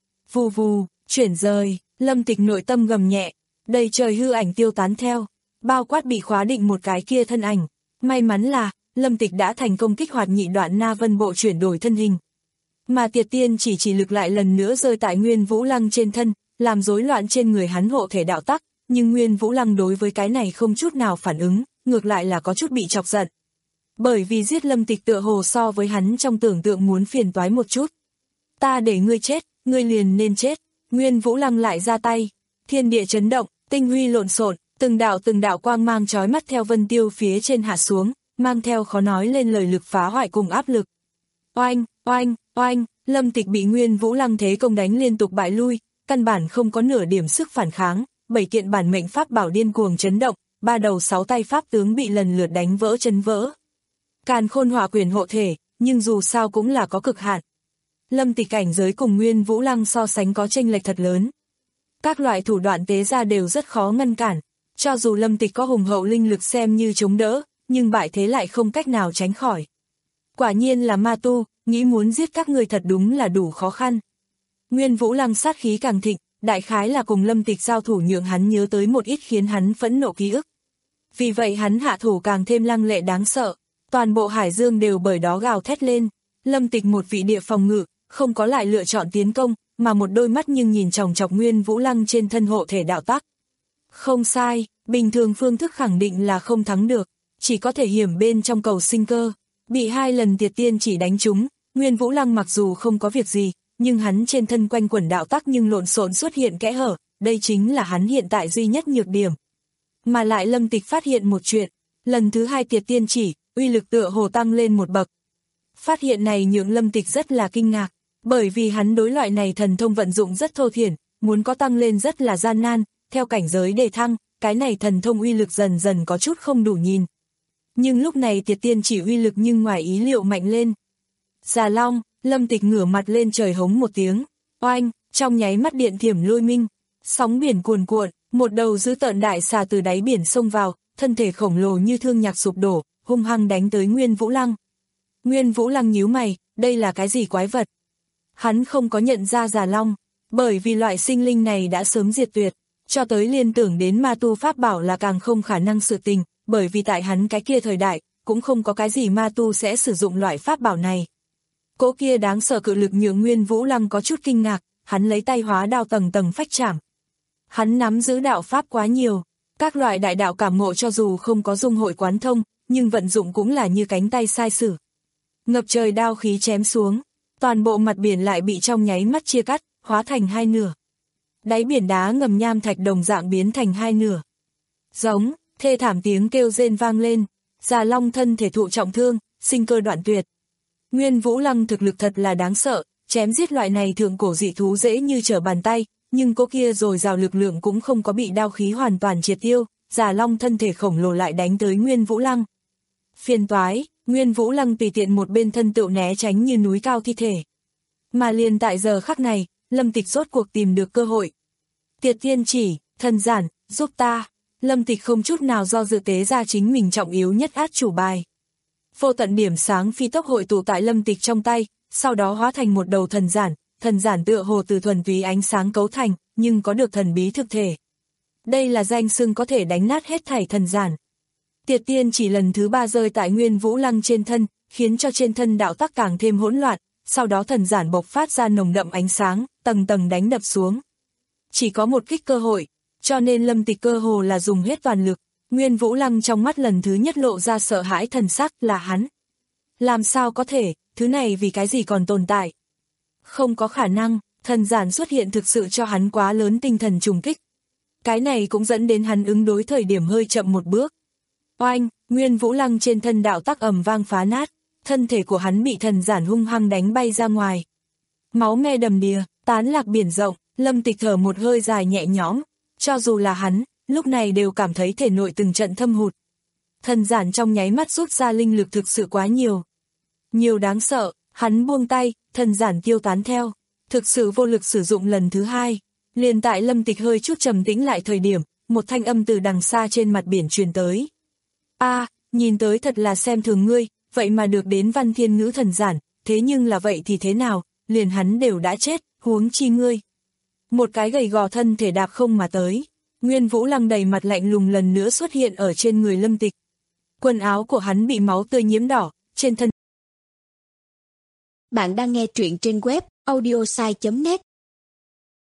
Vù vù, chuyển rời, Lâm Tịch nội tâm gầm nhẹ, đầy trời hư ảnh tiêu tán theo, bao quát bị khóa định một cái kia thân ảnh. May mắn là, Lâm Tịch đã thành công kích hoạt nhị đoạn Na Vân Bộ chuyển đổi thân hình. Mà Tiệt tiên chỉ chỉ lực lại lần nữa rơi tại Nguyên Vũ Lăng trên thân, làm rối loạn trên người hắn hộ thể đạo tắc, nhưng Nguyên Vũ Lăng đối với cái này không chút nào phản ứng, ngược lại là có chút bị chọc giận. Bởi vì giết Lâm Tịch tựa hồ so với hắn trong tưởng tượng muốn phiền toái một chút. Ta để ngươi chết, ngươi liền nên chết. Nguyên Vũ Lăng lại ra tay, thiên địa chấn động, tinh huy lộn xộn, từng đạo từng đạo quang mang chói mắt theo vân tiêu phía trên hạ xuống, mang theo khó nói lên lời lực phá hoại cùng áp lực. Oanh, oanh, oanh, Lâm Tịch bị Nguyên Vũ Lăng thế công đánh liên tục bại lui, căn bản không có nửa điểm sức phản kháng, bảy kiện bản mệnh pháp bảo điên cuồng chấn động, ba đầu sáu tay pháp tướng bị lần lượt đánh vỡ chấn vỡ. Càn Khôn Hỏa Quyền hộ thể, nhưng dù sao cũng là có cực hạn. Lâm Tịch cảnh giới cùng Nguyên Vũ Lăng so sánh có chênh lệch thật lớn. Các loại thủ đoạn tế ra đều rất khó ngăn cản, cho dù Lâm Tịch có hùng hậu linh lực xem như chống đỡ, nhưng bại thế lại không cách nào tránh khỏi. Quả nhiên là ma tu, nghĩ muốn giết các người thật đúng là đủ khó khăn. Nguyên Vũ Lăng sát khí càng thịnh, đại khái là cùng Lâm Tịch giao thủ nhượng hắn nhớ tới một ít khiến hắn phẫn nộ ký ức. Vì vậy hắn hạ thủ càng thêm lăng lệ đáng sợ, toàn bộ hải dương đều bởi đó gào thét lên. Lâm Tịch một vị địa phòng ngự, không có lại lựa chọn tiến công, mà một đôi mắt nhưng nhìn chòng chọc Nguyên Vũ Lăng trên thân hộ thể đạo tắc. Không sai, bình thường phương thức khẳng định là không thắng được, chỉ có thể hiểm bên trong cầu sinh cơ. Bị hai lần Tiệt Tiên Chỉ đánh trúng, Nguyên Vũ Lăng mặc dù không có việc gì, nhưng hắn trên thân quanh quẩn đạo tắc nhưng lộn xộn xuất hiện kẽ hở, đây chính là hắn hiện tại duy nhất nhược điểm. Mà lại Lâm Tịch phát hiện một chuyện, lần thứ hai Tiệt Tiên Chỉ, uy lực tựa hồ tăng lên một bậc. Phát hiện này nhượng Lâm Tịch rất là kinh ngạc, bởi vì hắn đối loại này thần thông vận dụng rất thô thiển, muốn có tăng lên rất là gian nan, theo cảnh giới đề thăng, cái này thần thông uy lực dần dần có chút không đủ nhìn. Nhưng lúc này Tiệt Tiên Chỉ uy lực nhưng ngoài ý liệu mạnh lên. Già Long, Lâm Tịch ngửa mặt lên trời hống một tiếng, oanh, trong nháy mắt điện thiểm lôi minh, sóng biển cuồn cuộn, một đầu dữ tợn đại xà từ đáy biển xông vào, thân thể khổng lồ như thương nhạc sụp đổ, hung hăng đánh tới Nguyên Vũ Lăng. Nguyên Vũ Lăng nhíu mày, đây là cái gì quái vật? Hắn không có nhận ra Già Long, bởi vì loại sinh linh này đã sớm diệt tuyệt, cho tới liên tưởng đến ma tu pháp bảo là càng không khả năng sự tình, bởi vì tại hắn cái kia thời đại, cũng không có cái gì ma tu sẽ sử dụng loại pháp bảo này. Cỗ kia đáng sợ cự lực nhượng Nguyên Vũ Lăng có chút kinh ngạc, hắn lấy tay hóa đao tầng tầng phách chảm. Hắn nắm giữ đạo pháp quá nhiều, các loại đại đạo cảm ngộ cho dù không có dung hội quán thông, nhưng vận dụng cũng là như cánh tay sai sử. Ngập trời đao khí chém xuống, toàn bộ mặt biển lại bị trong nháy mắt chia cắt, hóa thành hai nửa. Đáy biển đá ngầm nham thạch đồng dạng biến thành hai nửa. Giống, thê thảm tiếng kêu rên vang lên, Già Long thân thể thụ trọng thương, sinh cơ đoạn tuyệt. Nguyên Vũ Lăng thực lực thật là đáng sợ, chém giết loại này thượng cổ dị thú dễ như trở bàn tay, nhưng cô kia rồi rào lực lượng cũng không có bị đao khí hoàn toàn triệt tiêu, Già Long thân thể khổng lồ lại đánh tới Nguyên Vũ Lăng. Phiền toái, Nguyên Vũ Lăng tùy tiện một bên thân tựu né tránh như núi cao thi thể. Mà liền tại giờ khắc này, Lâm Tịch rốt cuộc tìm được cơ hội. Tiệt Tiên Chỉ, thần giản, giúp ta. Lâm Tịch không chút nào do dự tế ra chính mình trọng yếu nhất át chủ bài. Vô tận điểm sáng phi tốc hội tụ tại Lâm Tịch trong tay, sau đó hóa thành một đầu thần giản, thần giản tựa hồ từ thuần túy ánh sáng cấu thành, nhưng có được thần bí thực thể. Đây là danh xưng có thể đánh nát hết thảy thần giản. Tiệt Tiên Chỉ lần thứ ba rơi tại Nguyên Vũ Lăng trên thân, khiến cho trên thân đạo tắc càng thêm hỗn loạn, sau đó thần giản bộc phát ra nồng đậm ánh sáng, tầng tầng đánh đập xuống. Chỉ có một kích cơ hội, cho nên Lâm Tịch cơ hồ là dùng hết toàn lực. Nguyên Vũ Lăng trong mắt lần thứ nhất lộ ra sợ hãi thần sắc là hắn. Làm sao có thể, thứ này vì cái gì còn tồn tại? Không có khả năng, thần giản xuất hiện thực sự cho hắn quá lớn tinh thần trùng kích. Cái này cũng dẫn đến hắn ứng đối thời điểm hơi chậm một bước. Oanh, Nguyên Vũ Lăng trên thân đạo tắc ầm vang phá nát, thân thể của hắn bị thần giản hung hăng đánh bay ra ngoài. Máu me đầm đìa, tán lạc biển rộng, Lâm Tịch thở một hơi dài nhẹ nhõm, cho dù là hắn, lúc này đều cảm thấy thể nội từng trận thâm hụt. Thần giản trong nháy mắt rút ra linh lực thực sự quá nhiều. Nhiều đáng sợ, hắn buông tay, thần giản tiêu tán theo, thực sự vô lực sử dụng lần thứ hai. Liền tại Lâm Tịch hơi chút trầm tĩnh lại thời điểm, một thanh âm từ đằng xa trên mặt biển truyền tới. A, à, nhìn tới thật là xem thường ngươi, vậy mà được đến Văn Thiên Ngữ thần giản, thế nhưng là vậy thì thế nào, liền hắn đều đã chết, huống chi ngươi. Một cái gầy gò thân thể đạp không mà tới, Nguyên Vũ Lăng đầy mặt lạnh lùng lần nữa xuất hiện ở trên người Lâm Tịch. Quần áo của hắn bị máu tươi nhiễm đỏ, trên thân. Bạn đang nghe truyện trên web audiosai chấm net.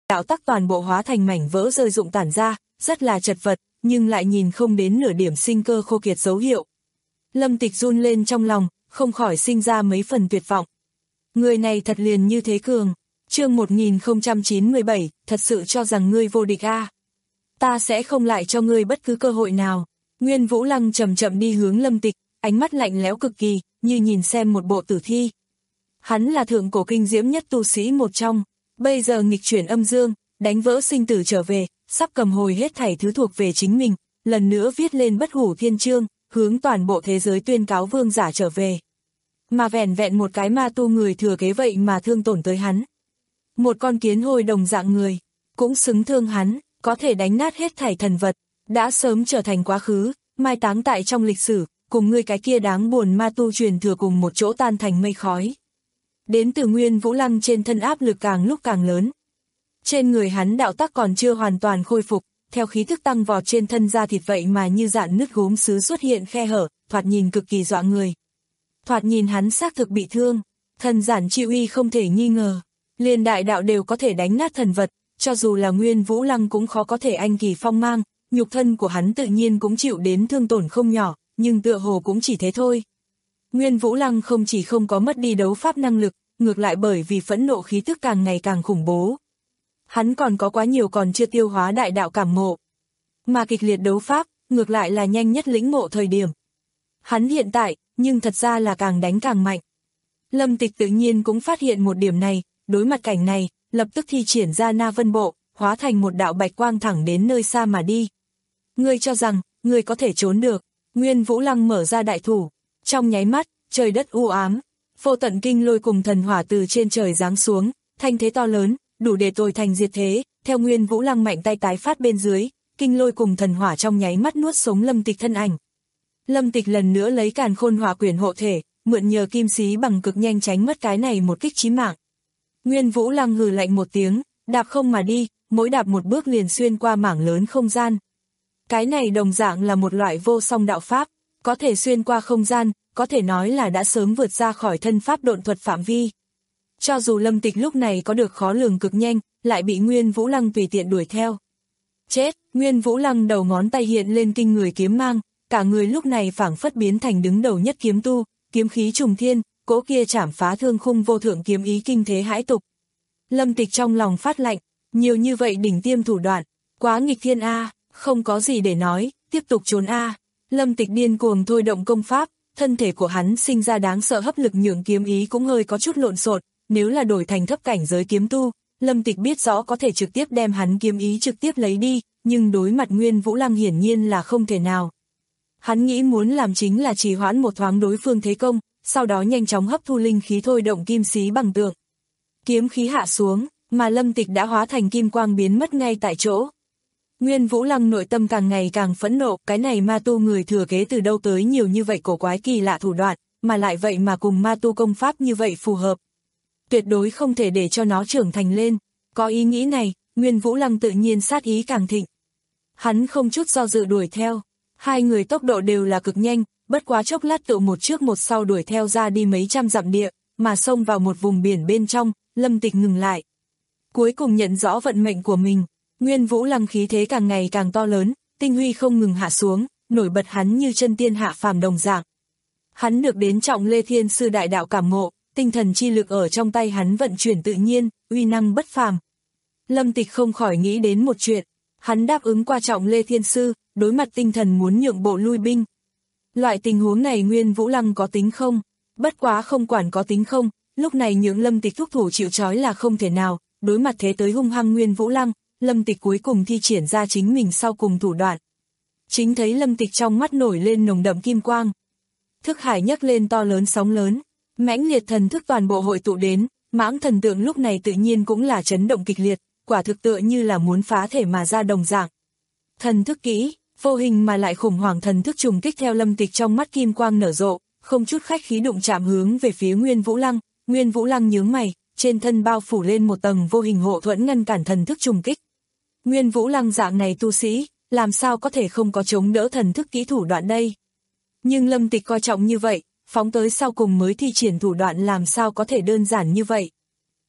đạo tắc toàn bộ hóa thành mảnh vỡ rơi rụng tản ra, rất là chật vật, nhưng lại nhìn không đến nửa điểm sinh cơ khô kiệt dấu hiệu. Lâm Tịch run lên trong lòng, không khỏi sinh ra mấy phần tuyệt vọng. Người này thật liền như thế cường. Chương một nghìn không trăm chín mươi bảy, thật sự cho rằng ngươi vô địch a? À? Ta sẽ không lại cho ngươi bất cứ cơ hội nào. Nguyên Vũ Lăng chậm chậm đi hướng Lâm Tịch, ánh mắt lạnh lẽo cực kỳ, như nhìn xem một bộ tử thi. Hắn là thượng cổ kinh diễm nhất tu sĩ một trong, bây giờ nghịch chuyển âm dương, đánh vỡ sinh tử trở về, sắp cầm hồi hết thảy thứ thuộc về chính mình, lần nữa viết lên bất hủ thiên chương, hướng toàn bộ thế giới tuyên cáo vương giả trở về. Mà vẻn vẹn một cái ma tu người thừa kế vậy mà thương tổn tới hắn. Một con kiến hôi đồng dạng người, cũng xứng thương hắn, có thể đánh nát hết thảy thần vật, đã sớm trở thành quá khứ, mai táng tại trong lịch sử, cùng ngươi cái kia đáng buồn ma tu truyền thừa cùng một chỗ tan thành mây khói. Đến từ Nguyên Vũ Lăng trên thân áp lực càng lúc càng lớn. Trên người hắn đạo tắc còn chưa hoàn toàn khôi phục, theo khí thức tăng vọt trên thân da thịt vậy mà như dạn nứt gốm sứ xuất hiện khe hở, thoạt nhìn cực kỳ dọa người. Thoạt nhìn hắn xác thực bị thương, thần giản chi uy không thể nghi ngờ, liền đại đạo đều có thể đánh nát thần vật, cho dù là Nguyên Vũ Lăng cũng khó có thể anh kỳ phong mang, nhục thân của hắn tự nhiên cũng chịu đến thương tổn không nhỏ, nhưng tựa hồ cũng chỉ thế thôi. Nguyên Vũ Lăng không chỉ không có mất đi đấu pháp năng lực, ngược lại bởi vì phẫn nộ khí tức càng ngày càng khủng bố. Hắn còn có quá nhiều còn chưa tiêu hóa đại đạo cảm ngộ. Mà kịch liệt đấu pháp, ngược lại là nhanh nhất lĩnh ngộ thời điểm. Hắn hiện tại, nhưng thật ra là càng đánh càng mạnh. Lâm Tịch tự nhiên cũng phát hiện một điểm này, đối mặt cảnh này, lập tức thi triển ra Na Vân Bộ, hóa thành một đạo bạch quang thẳng đến nơi xa mà đi. Ngươi cho rằng, ngươi có thể trốn được. Nguyên Vũ Lăng mở ra đại thủ, trong nháy mắt, trời đất u ám, vô tận kinh lôi cùng thần hỏa từ trên trời giáng xuống, thanh thế to lớn, đủ để tồi thành diệt thế, theo Nguyên Vũ Lăng mạnh tay tái phát bên dưới, kinh lôi cùng thần hỏa trong nháy mắt nuốt sống Lâm Tịch thân ảnh. Lâm Tịch lần nữa lấy Càn Khôn Hỏa Quyển hộ thể, mượn nhờ kim xí bằng cực nhanh tránh mất cái này một kích chí mạng. Nguyên Vũ Lăng hừ lạnh một tiếng, đạp không mà đi, mỗi đạp một bước liền xuyên qua mảng lớn không gian. Cái này đồng dạng là một loại vô song đạo pháp, có thể xuyên qua không gian, có thể nói là đã sớm vượt ra khỏi thân pháp độn thuật phạm vi. Cho dù Lâm Tịch lúc này có được khó lường cực nhanh, lại bị Nguyên Vũ Lăng tùy tiện đuổi theo. Chết, Nguyên Vũ Lăng đầu ngón tay hiện lên kinh người kiếm mang, cả người lúc này phảng phất biến thành đứng đầu nhất kiếm tu, kiếm khí trùng thiên, cỗ kia chảm phá thương khung vô thượng kiếm ý kinh thế hãi tục. Lâm Tịch trong lòng phát lạnh, nhiều như vậy đỉnh tiêm thủ đoạn, quá nghịch thiên a, không có gì để nói, tiếp tục trốn a. Lâm Tịch điên cuồng thôi động công pháp, thân thể của hắn sinh ra đáng sợ hấp lực nhượng kiếm ý cũng hơi có chút lộn xộn, nếu là đổi thành thấp cảnh giới kiếm tu, Lâm Tịch biết rõ có thể trực tiếp đem hắn kiếm ý trực tiếp lấy đi, nhưng đối mặt Nguyên Vũ Lăng hiển nhiên là không thể nào. Hắn nghĩ muốn làm chính là trì hoãn một thoáng đối phương thế công, sau đó nhanh chóng hấp thu linh khí thôi động kim xí bằng tượng. Kiếm khí hạ xuống, mà Lâm Tịch đã hóa thành kim quang biến mất ngay tại chỗ. Nguyên Vũ Lăng nội tâm càng ngày càng phẫn nộ, cái này ma tu người thừa kế từ đâu tới nhiều như vậy cổ quái kỳ lạ thủ đoạn, mà lại vậy mà cùng ma tu công pháp như vậy phù hợp. Tuyệt đối không thể để cho nó trưởng thành lên, có ý nghĩ này, Nguyên Vũ Lăng tự nhiên sát ý càng thịnh. Hắn không chút do dự đuổi theo, hai người tốc độ đều là cực nhanh, bất quá chốc lát tự một trước một sau đuổi theo ra đi mấy trăm dặm địa, mà xông vào một vùng biển bên trong, Lâm Tịch ngừng lại. Cuối cùng nhận rõ vận mệnh của mình, Nguyên Vũ Lăng khí thế càng ngày càng to lớn, tinh huy không ngừng hạ xuống, nổi bật hắn như chân tiên hạ phàm đồng dạng. Hắn được đến Trọng Lê Thiên Sư đại đạo cảm ngộ, tinh thần chi lực ở trong tay hắn vận chuyển tự nhiên, uy năng bất phàm. Lâm Tịch không khỏi nghĩ đến một chuyện, hắn đáp ứng qua Trọng Lê Thiên Sư, đối mặt tinh thần muốn nhượng bộ lui binh. Loại tình huống này Nguyên Vũ Lăng có tính không? Bất quá không quản có tính không, lúc này nhượng Lâm Tịch thúc thủ chịu trói là không thể nào, đối mặt thế tới hung hăng Nguyên Vũ Lăng, Lâm Tịch cuối cùng thi triển ra chính mình sau cùng thủ đoạn. Chính thấy Lâm Tịch trong mắt nổi lên nồng đậm kim quang. Thức hải nhấc lên to lớn sóng lớn, mãnh liệt thần thức toàn bộ hội tụ đến, mãng thần tượng lúc này tự nhiên cũng là chấn động kịch liệt, quả thực tựa như là muốn phá thể mà ra đồng dạng. Thần thức kỹ, vô hình mà lại khủng hoảng thần thức trùng kích theo Lâm Tịch trong mắt kim quang nở rộ, không chút khách khí đụng chạm hướng về phía Nguyên Vũ Lăng, Nguyên Vũ Lăng nhướng mày, trên thân bao phủ lên một tầng vô hình hộ thuẫn ngăn cản thần thức trùng kích. Nguyên Vũ Lăng dạng này tu sĩ, làm sao có thể không có chống đỡ thần thức kỹ thủ đoạn đây? Nhưng Lâm Tịch coi trọng như vậy, phóng tới sau cùng mới thi triển thủ đoạn làm sao có thể đơn giản như vậy?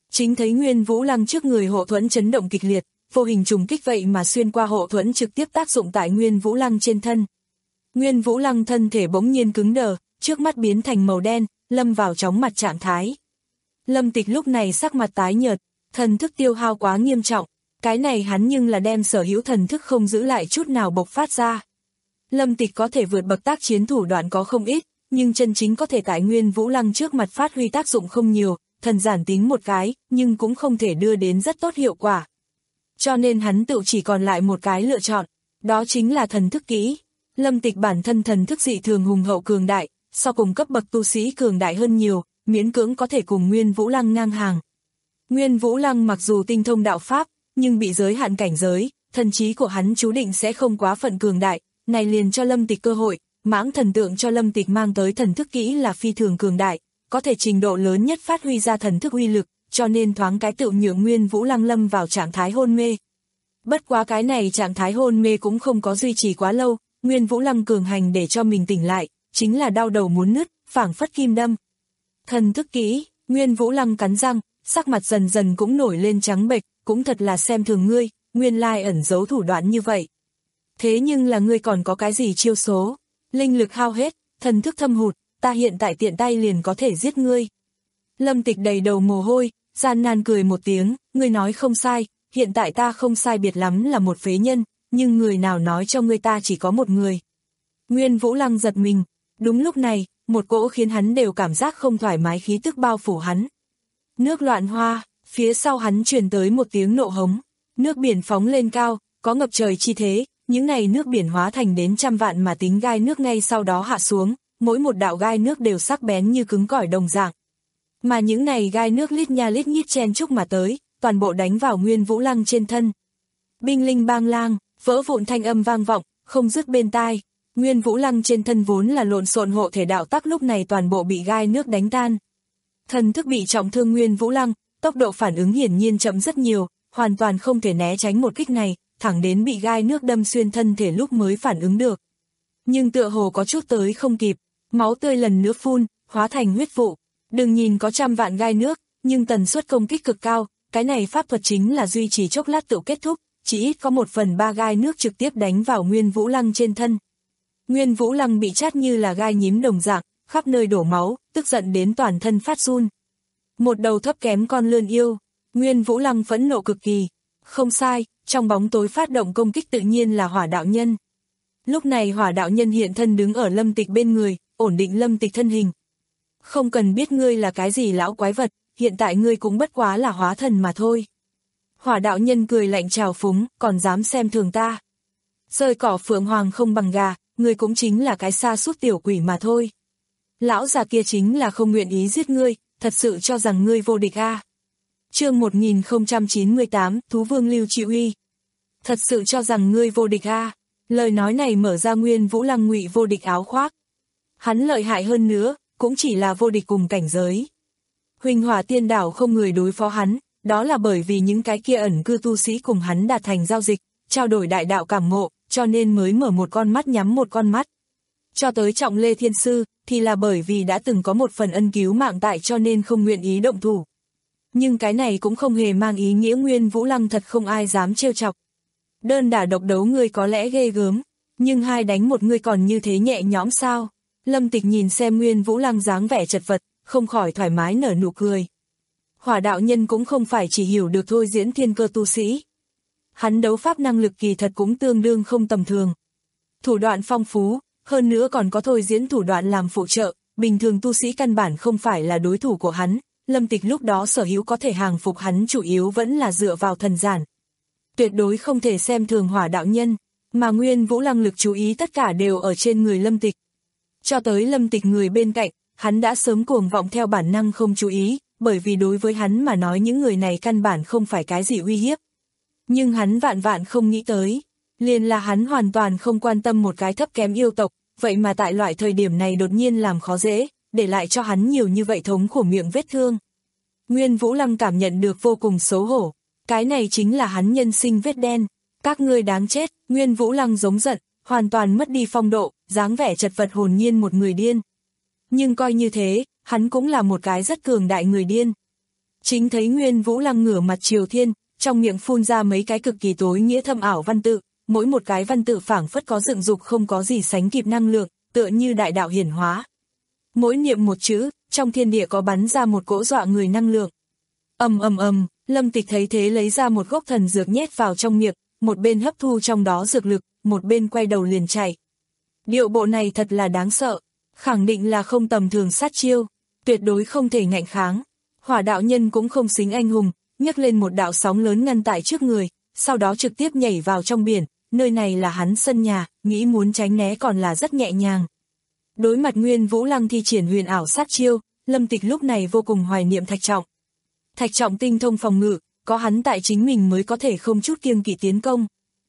Chính thấy Nguyên Vũ Lăng trước người hộ thuẫn chấn động kịch liệt, vô hình trùng kích vậy mà xuyên qua hộ thuẫn trực tiếp tác dụng tại Nguyên Vũ Lăng trên thân. Nguyên Vũ Lăng thân thể bỗng nhiên cứng đờ, trước mắt biến thành màu đen, lâm vào chóng mặt trạng thái. Lâm Tịch lúc này sắc mặt tái nhợt, thần thức tiêu hao quá nghiêm trọng, cái này hắn nhưng là đem sở hữu thần thức không giữ lại chút nào bộc phát ra. Lâm Tịch có thể vượt bậc tác chiến thủ đoạn có không ít, nhưng chân chính có thể tại Nguyên Vũ Lăng trước mặt phát huy tác dụng không nhiều, thần giản tính một cái, nhưng cũng không thể đưa đến rất tốt hiệu quả. Cho nên hắn tự chỉ còn lại một cái lựa chọn, đó chính là thần thức kỹ. Lâm Tịch bản thân thần thức dị thường hùng hậu cường đại, so cùng cấp bậc tu sĩ cường đại hơn nhiều, miễn cưỡng có thể cùng Nguyên Vũ Lăng ngang hàng. Nguyên Vũ Lăng mặc dù tinh thông đạo pháp, nhưng bị giới hạn cảnh giới, thần trí của hắn chú định sẽ không quá phận cường đại, này liền cho Lâm Tịch cơ hội, mãng thần tượng cho Lâm Tịch mang tới thần thức kỹ là phi thường cường đại, có thể trình độ lớn nhất phát huy ra thần thức uy lực, cho nên thoáng cái tự nhượng Nguyên Vũ Lăng lâm vào trạng thái hôn mê. Bất quá cái này trạng thái hôn mê cũng không có duy trì quá lâu, Nguyên Vũ Lăng cường hành để cho mình tỉnh lại, chính là đau đầu muốn nứt, phảng phất kim đâm. Thần thức kỹ, Nguyên Vũ Lăng cắn răng, sắc mặt dần dần cũng nổi lên trắng bệch, cũng thật là xem thường ngươi, nguyên lai ẩn giấu thủ đoạn như vậy. Thế nhưng là ngươi còn có cái gì chiêu số? Linh lực hao hết, thần thức thâm hụt, ta hiện tại tiện tay liền có thể giết ngươi. Lâm Tịch đầy đầu mồ hôi, gian nan cười một tiếng, ngươi nói không sai, hiện tại ta không sai biệt lắm là một phế nhân, nhưng người nào nói cho ngươi ta chỉ có một người. Nguyên Vũ Lăng giật mình, đúng lúc này, một cỗ khiến hắn đều cảm giác không thoải mái khí tức bao phủ hắn. Nước loạn hoa, phía sau hắn truyền tới một tiếng nộ hống, nước biển phóng lên cao, có ngập trời chi thế, những này nước biển hóa thành đến trăm vạn mà tính gai nước ngay sau đó hạ xuống, mỗi một đạo gai nước đều sắc bén như cứng cỏi đồng dạng. Mà những này gai nước lít nha lít nhít chen chúc mà tới, toàn bộ đánh vào Nguyên Vũ Lăng trên thân. Binh linh bang lang, vỡ vụn thanh âm vang vọng, không dứt bên tai. Nguyên Vũ Lăng trên thân vốn là lộn xộn hộ thể đạo tắc lúc này toàn bộ bị gai nước đánh tan. Thần thức bị trọng thương Nguyên Vũ Lăng, tốc độ phản ứng hiển nhiên chậm rất nhiều, hoàn toàn không thể né tránh một kích này, thẳng đến bị gai nước đâm xuyên thân thể lúc mới phản ứng được. Nhưng tựa hồ có chút tới không kịp, máu tươi lần nữa phun, hóa thành huyết vụ. Đừng nhìn có trăm vạn gai nước, nhưng tần suất công kích cực cao, cái này pháp thuật chính là duy trì chốc lát tự kết thúc, chỉ ít có một phần ba gai nước trực tiếp đánh vào Nguyên Vũ Lăng trên thân. Nguyên Vũ Lăng bị chát như là gai nhím đồng dạng, khắp nơi đổ máu, tức giận đến toàn thân phát run. Một đầu thấp kém con lươn yêu, Nguyên Vũ Lăng phẫn nộ cực kỳ. Không sai, trong bóng tối phát động công kích tự nhiên là Hỏa Đạo Nhân. Lúc này Hỏa Đạo Nhân hiện thân đứng ở Lâm Tịch bên người, ổn định Lâm Tịch thân hình. Không cần biết ngươi là cái gì lão quái vật, hiện tại ngươi cũng bất quá là hóa thần mà thôi. Hỏa Đạo Nhân cười lạnh trào phúng, còn dám xem thường ta. Rơi cỏ phượng hoàng không bằng gà, ngươi cũng chính là cái sa sút tiểu quỷ mà thôi. Lão già kia chính là không nguyện ý giết ngươi, thật sự cho rằng ngươi vô địch a. À? Chương một nghìn không trăm chín mươi tám, Thú Vương Lưu Trị Uy. Thật sự cho rằng ngươi vô địch a. À? Lời nói này mở ra Nguyên Vũ Lăng ngụy vô địch áo khoác. Hắn lợi hại hơn nữa, cũng chỉ là vô địch cùng cảnh giới. Huỳnh Hỏa Tiên Đảo không người đối phó hắn, đó là bởi vì những cái kia ẩn cư tu sĩ cùng hắn đạt thành giao dịch, trao đổi đại đạo cảm ngộ, cho nên mới mở một con mắt nhắm một con mắt. Cho tới Trọng Lê Thiên Sư, thì là bởi vì đã từng có một phần ân cứu mạng tại cho nên không nguyện ý động thủ. Nhưng cái này cũng không hề mang ý nghĩa Nguyên Vũ Lăng thật không ai dám trêu chọc. Đơn đả độc đấu ngươi có lẽ ghê gớm, nhưng hai đánh một ngươi còn như thế nhẹ nhõm sao? Lâm Tịch nhìn xem Nguyên Vũ Lăng dáng vẻ chật vật, không khỏi thoải mái nở nụ cười. Hỏa Đạo Nhân cũng không phải chỉ hiểu được thôi diễn thiên cơ tu sĩ. Hắn đấu pháp năng lực kỳ thật cũng tương đương không tầm thường. Thủ đoạn phong phú, hơn nữa còn có thôi diễn thủ đoạn làm phụ trợ, bình thường tu sĩ căn bản không phải là đối thủ của hắn. Lâm Tịch lúc đó sở hữu có thể hàng phục hắn chủ yếu vẫn là dựa vào thần giản. Tuyệt đối không thể xem thường Hỏa Đạo Nhân, mà Nguyên Vũ Lăng lực chú ý tất cả đều ở trên người Lâm Tịch. Cho tới Lâm Tịch người bên cạnh, hắn đã sớm cuồng vọng theo bản năng không chú ý, bởi vì đối với hắn mà nói những người này căn bản không phải cái gì uy hiếp. Nhưng hắn vạn vạn không nghĩ tới, liền là hắn hoàn toàn không quan tâm một cái thấp kém yêu tộc, vậy mà tại loại thời điểm này đột nhiên làm khó dễ, để lại cho hắn nhiều như vậy thống khổ miệng vết thương. Nguyên Vũ Lăng cảm nhận được vô cùng xấu hổ, cái này chính là hắn nhân sinh vết đen, các ngươi đáng chết. Nguyên Vũ Lăng giống giận, hoàn toàn mất đi phong độ, dáng vẻ chật vật hồn nhiên một người điên. Nhưng coi như thế, hắn cũng là một cái rất cường đại người điên. Chính thấy Nguyên Vũ Lăng ngửa mặt Triều Thiên, trong miệng phun ra mấy cái cực kỳ tối nghĩa thâm ảo văn tự, mỗi một cái văn tự phảng phất có dựng dục không có gì sánh kịp năng lượng, tựa như đại đạo hiển hóa. Mỗi niệm một chữ, trong thiên địa có bắn ra một cỗ dọa người năng lượng. Ầm ầm ầm, Lâm Tịch thấy thế lấy ra một gốc thần dược nhét vào trong miệng, một bên hấp thu trong đó dược lực, một bên quay đầu liền chạy. Điệu bộ này thật là đáng sợ, khẳng định là không tầm thường sát chiêu, tuyệt đối không thể ngạnh kháng. Hỏa đạo nhân cũng không xính anh hùng, nhấc lên một đạo sóng lớn ngăn tại trước người, sau đó trực tiếp nhảy vào trong biển, nơi này là hắn sân nhà, nghĩ muốn tránh né còn là rất nhẹ nhàng. Đối mặt Nguyên Vũ Lăng thi triển huyền ảo sát chiêu, Lâm Tịch lúc này vô cùng hoài niệm Thạch Trọng. Thạch Trọng tinh thông phòng ngự, có hắn tại chính mình mới có thể không chút kiêng kỵ tiến công.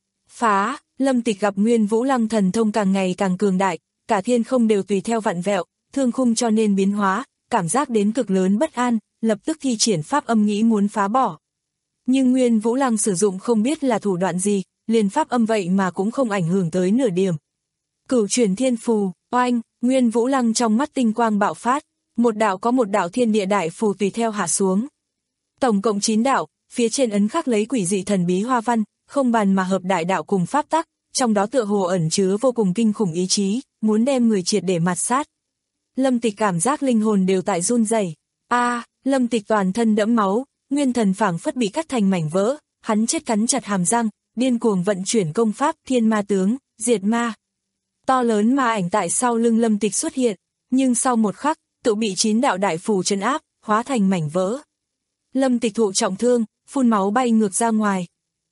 Phá, Lâm Tịch gặp Nguyên Vũ Lăng thần thông càng ngày càng cường đại, cả thiên không đều tùy theo vặn vẹo, thương khung cho nên biến hóa, cảm giác đến cực lớn bất an, lập tức thi triển pháp âm nghĩ muốn phá bỏ. Nhưng Nguyên Vũ Lăng sử dụng không biết là thủ đoạn gì, liền pháp âm vậy mà cũng không ảnh hưởng tới nửa điểm. Cửu chuyển thiên phù, oanh, Nguyên Vũ Lăng trong mắt tinh quang bạo phát, một đạo có một đạo thiên địa đại phù tùy theo hạ xuống. Tổng cộng chín đạo, phía trên ấn khắc lấy quỷ dị thần bí hoa văn, không bàn mà hợp đại đạo cùng pháp tắc, trong đó tựa hồ ẩn chứa vô cùng kinh khủng ý chí, muốn đem người triệt để mạt sát. Lâm Tịch cảm giác linh hồn đều tại run rẩy. A, Lâm Tịch toàn thân đẫm máu, nguyên thần phảng phất bị cắt thành mảnh vỡ, hắn chết cắn chặt hàm răng, điên cuồng vận chuyển công pháp Thiên Ma tướng, diệt ma. To lớn ma ảnh tại sau lưng Lâm Tịch xuất hiện, nhưng sau một khắc, tự bị chín đạo đại phù trấn áp, hóa thành mảnh vỡ. Lâm Tịch thụ trọng thương, phun máu bay ngược ra ngoài.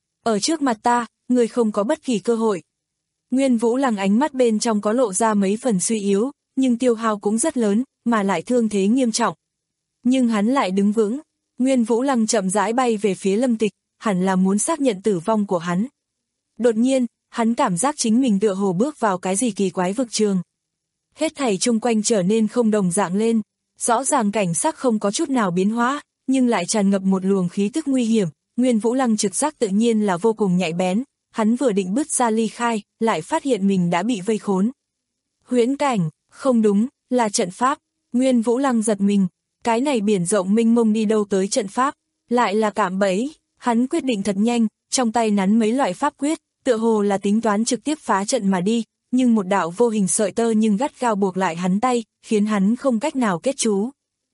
Ở trước mặt ta, người không có bất kỳ cơ hội. Nguyên Vũ Lăng ánh mắt bên trong có lộ ra mấy phần suy yếu, nhưng tiêu hao cũng rất lớn, mà lại thương thế nghiêm trọng. Nhưng hắn lại đứng vững. Nguyên Vũ Lăng chậm rãi bay về phía Lâm Tịch, hẳn là muốn xác nhận tử vong của hắn. Đột nhiên, hắn cảm giác chính mình tựa hồ bước vào cái gì kỳ quái vực trường. Hết thảy chung quanh trở nên không đồng dạng lên, rõ ràng cảnh sắc không có chút nào biến hóa, nhưng lại tràn ngập một luồng khí tức nguy hiểm. Nguyên Vũ Lăng trực giác tự nhiên là vô cùng nhạy bén, hắn vừa định bước ra ly khai, lại phát hiện mình đã bị vây khốn. Huyễn cảnh, không đúng, là trận pháp. Nguyên Vũ Lăng giật mình, cái này biển rộng mênh mông đi đâu tới trận pháp, lại là cạm bẫy. Hắn quyết định thật nhanh, trong tay nắn mấy loại pháp quyết, tựa hồ là tính toán trực tiếp phá trận mà đi, nhưng một đạo vô hình sợi tơ nhưng gắt gao buộc lại hắn tay, khiến hắn không cách nào kết chú.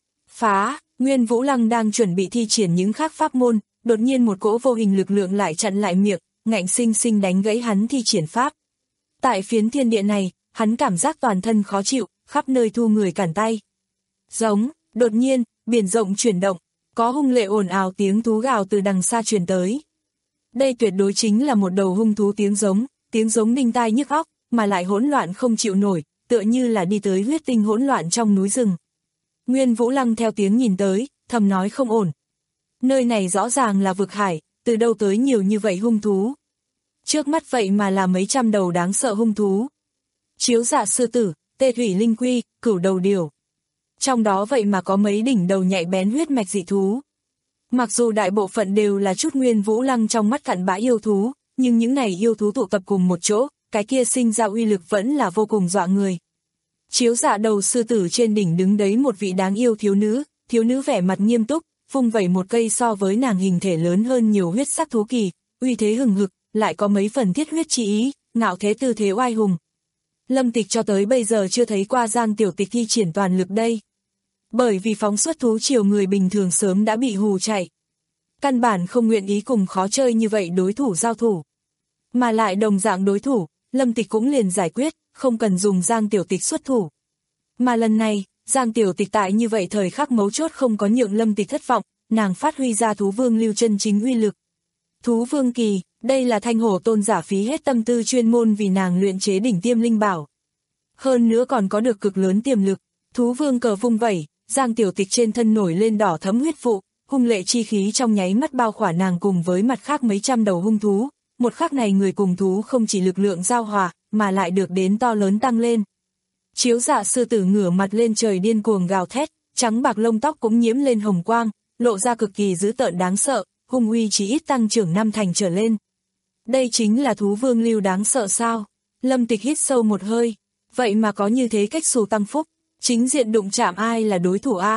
Phá, Nguyên Vũ Lăng đang chuẩn bị thi triển những khác pháp môn, đột nhiên một cỗ vô hình lực lượng lại chặn lại miệng, ngạnh sinh sinh đánh gãy hắn thi triển pháp. Tại phiến thiên địa này, hắn cảm giác toàn thân khó chịu, khắp nơi thu người cản tay. Giống, đột nhiên, biển rộng chuyển động, có hung lệ ồn ào tiếng thú gào từ đằng xa truyền tới. Đây tuyệt đối chính là một đầu hung thú tiếng giống, tiếng giống đinh tai nhức óc, mà lại hỗn loạn không chịu nổi, tựa như là đi tới huyết tinh hỗn loạn trong núi rừng. Nguyên Vũ Lăng theo tiếng nhìn tới, thầm nói không ổn. Nơi này rõ ràng là vực hải, từ đâu tới nhiều như vậy hung thú. Trước mắt vậy mà là mấy trăm đầu đáng sợ hung thú. Chiếu dạ sư tử, tê thủy linh quy, cửu đầu điểu. Trong đó vậy mà có mấy đỉnh đầu nhạy bén huyết mạch dị thú. Mặc dù đại bộ phận đều là chút Nguyên Vũ Lăng trong mắt cặn bã yêu thú, nhưng những này yêu thú tụ tập cùng một chỗ, cái kia sinh ra uy lực vẫn là vô cùng dọa người. Chiếu dạ đầu sư tử trên đỉnh đứng đấy một vị đáng yêu thiếu nữ, thiếu nữ vẻ mặt nghiêm túc, vung vẩy một cây so với nàng hình thể lớn hơn nhiều huyết sắc thú kỳ, uy thế hừng hực, lại có mấy phần thiết huyết chi ý, ngạo thế tư thế oai hùng. Lâm Tịch cho tới bây giờ chưa thấy qua Giang Tiểu Tịch thi triển toàn lực đây. Bởi vì phóng xuất thú triều người bình thường sớm đã bị hù chạy. Căn bản không nguyện ý cùng khó chơi như vậy đối thủ giao thủ. Mà lại đồng dạng đối thủ, Lâm Tịch cũng liền giải quyết, không cần dùng Giang Tiểu Tịch xuất thủ. Mà lần này, Giang Tiểu Tịch tại như vậy thời khắc mấu chốt không có nhượng Lâm Tịch thất vọng, nàng phát huy ra thú vương lưu chân chính uy lực. Thú vương kỳ, đây là Thanh Hổ tôn giả phí hết tâm tư chuyên môn vì nàng luyện chế đỉnh tiêm linh bảo. Hơn nữa còn có được cực lớn tiềm lực, thú vương cờ vung vẩy, Giang Tiểu Tịch trên thân nổi lên đỏ thấm huyết vụ, hung lệ chi khí trong nháy mắt bao khỏa nàng cùng với mặt khác mấy trăm đầu hung thú. Một khắc này người cùng thú không chỉ lực lượng giao hòa, mà lại được đến to lớn tăng lên. Chiếu dạ sư tử ngửa mặt lên trời điên cuồng gào thét, trắng bạc lông tóc cũng nhiễm lên hồng quang, lộ ra cực kỳ dữ tợn đáng sợ, hung uy chỉ ít tăng trưởng năm thành trở lên. Đây chính là thú vương lưu đáng sợ sao? Lâm Tịch hít sâu một hơi, vậy mà có như thế cách xù tăng phúc, chính diện đụng chạm ai là đối thủ a?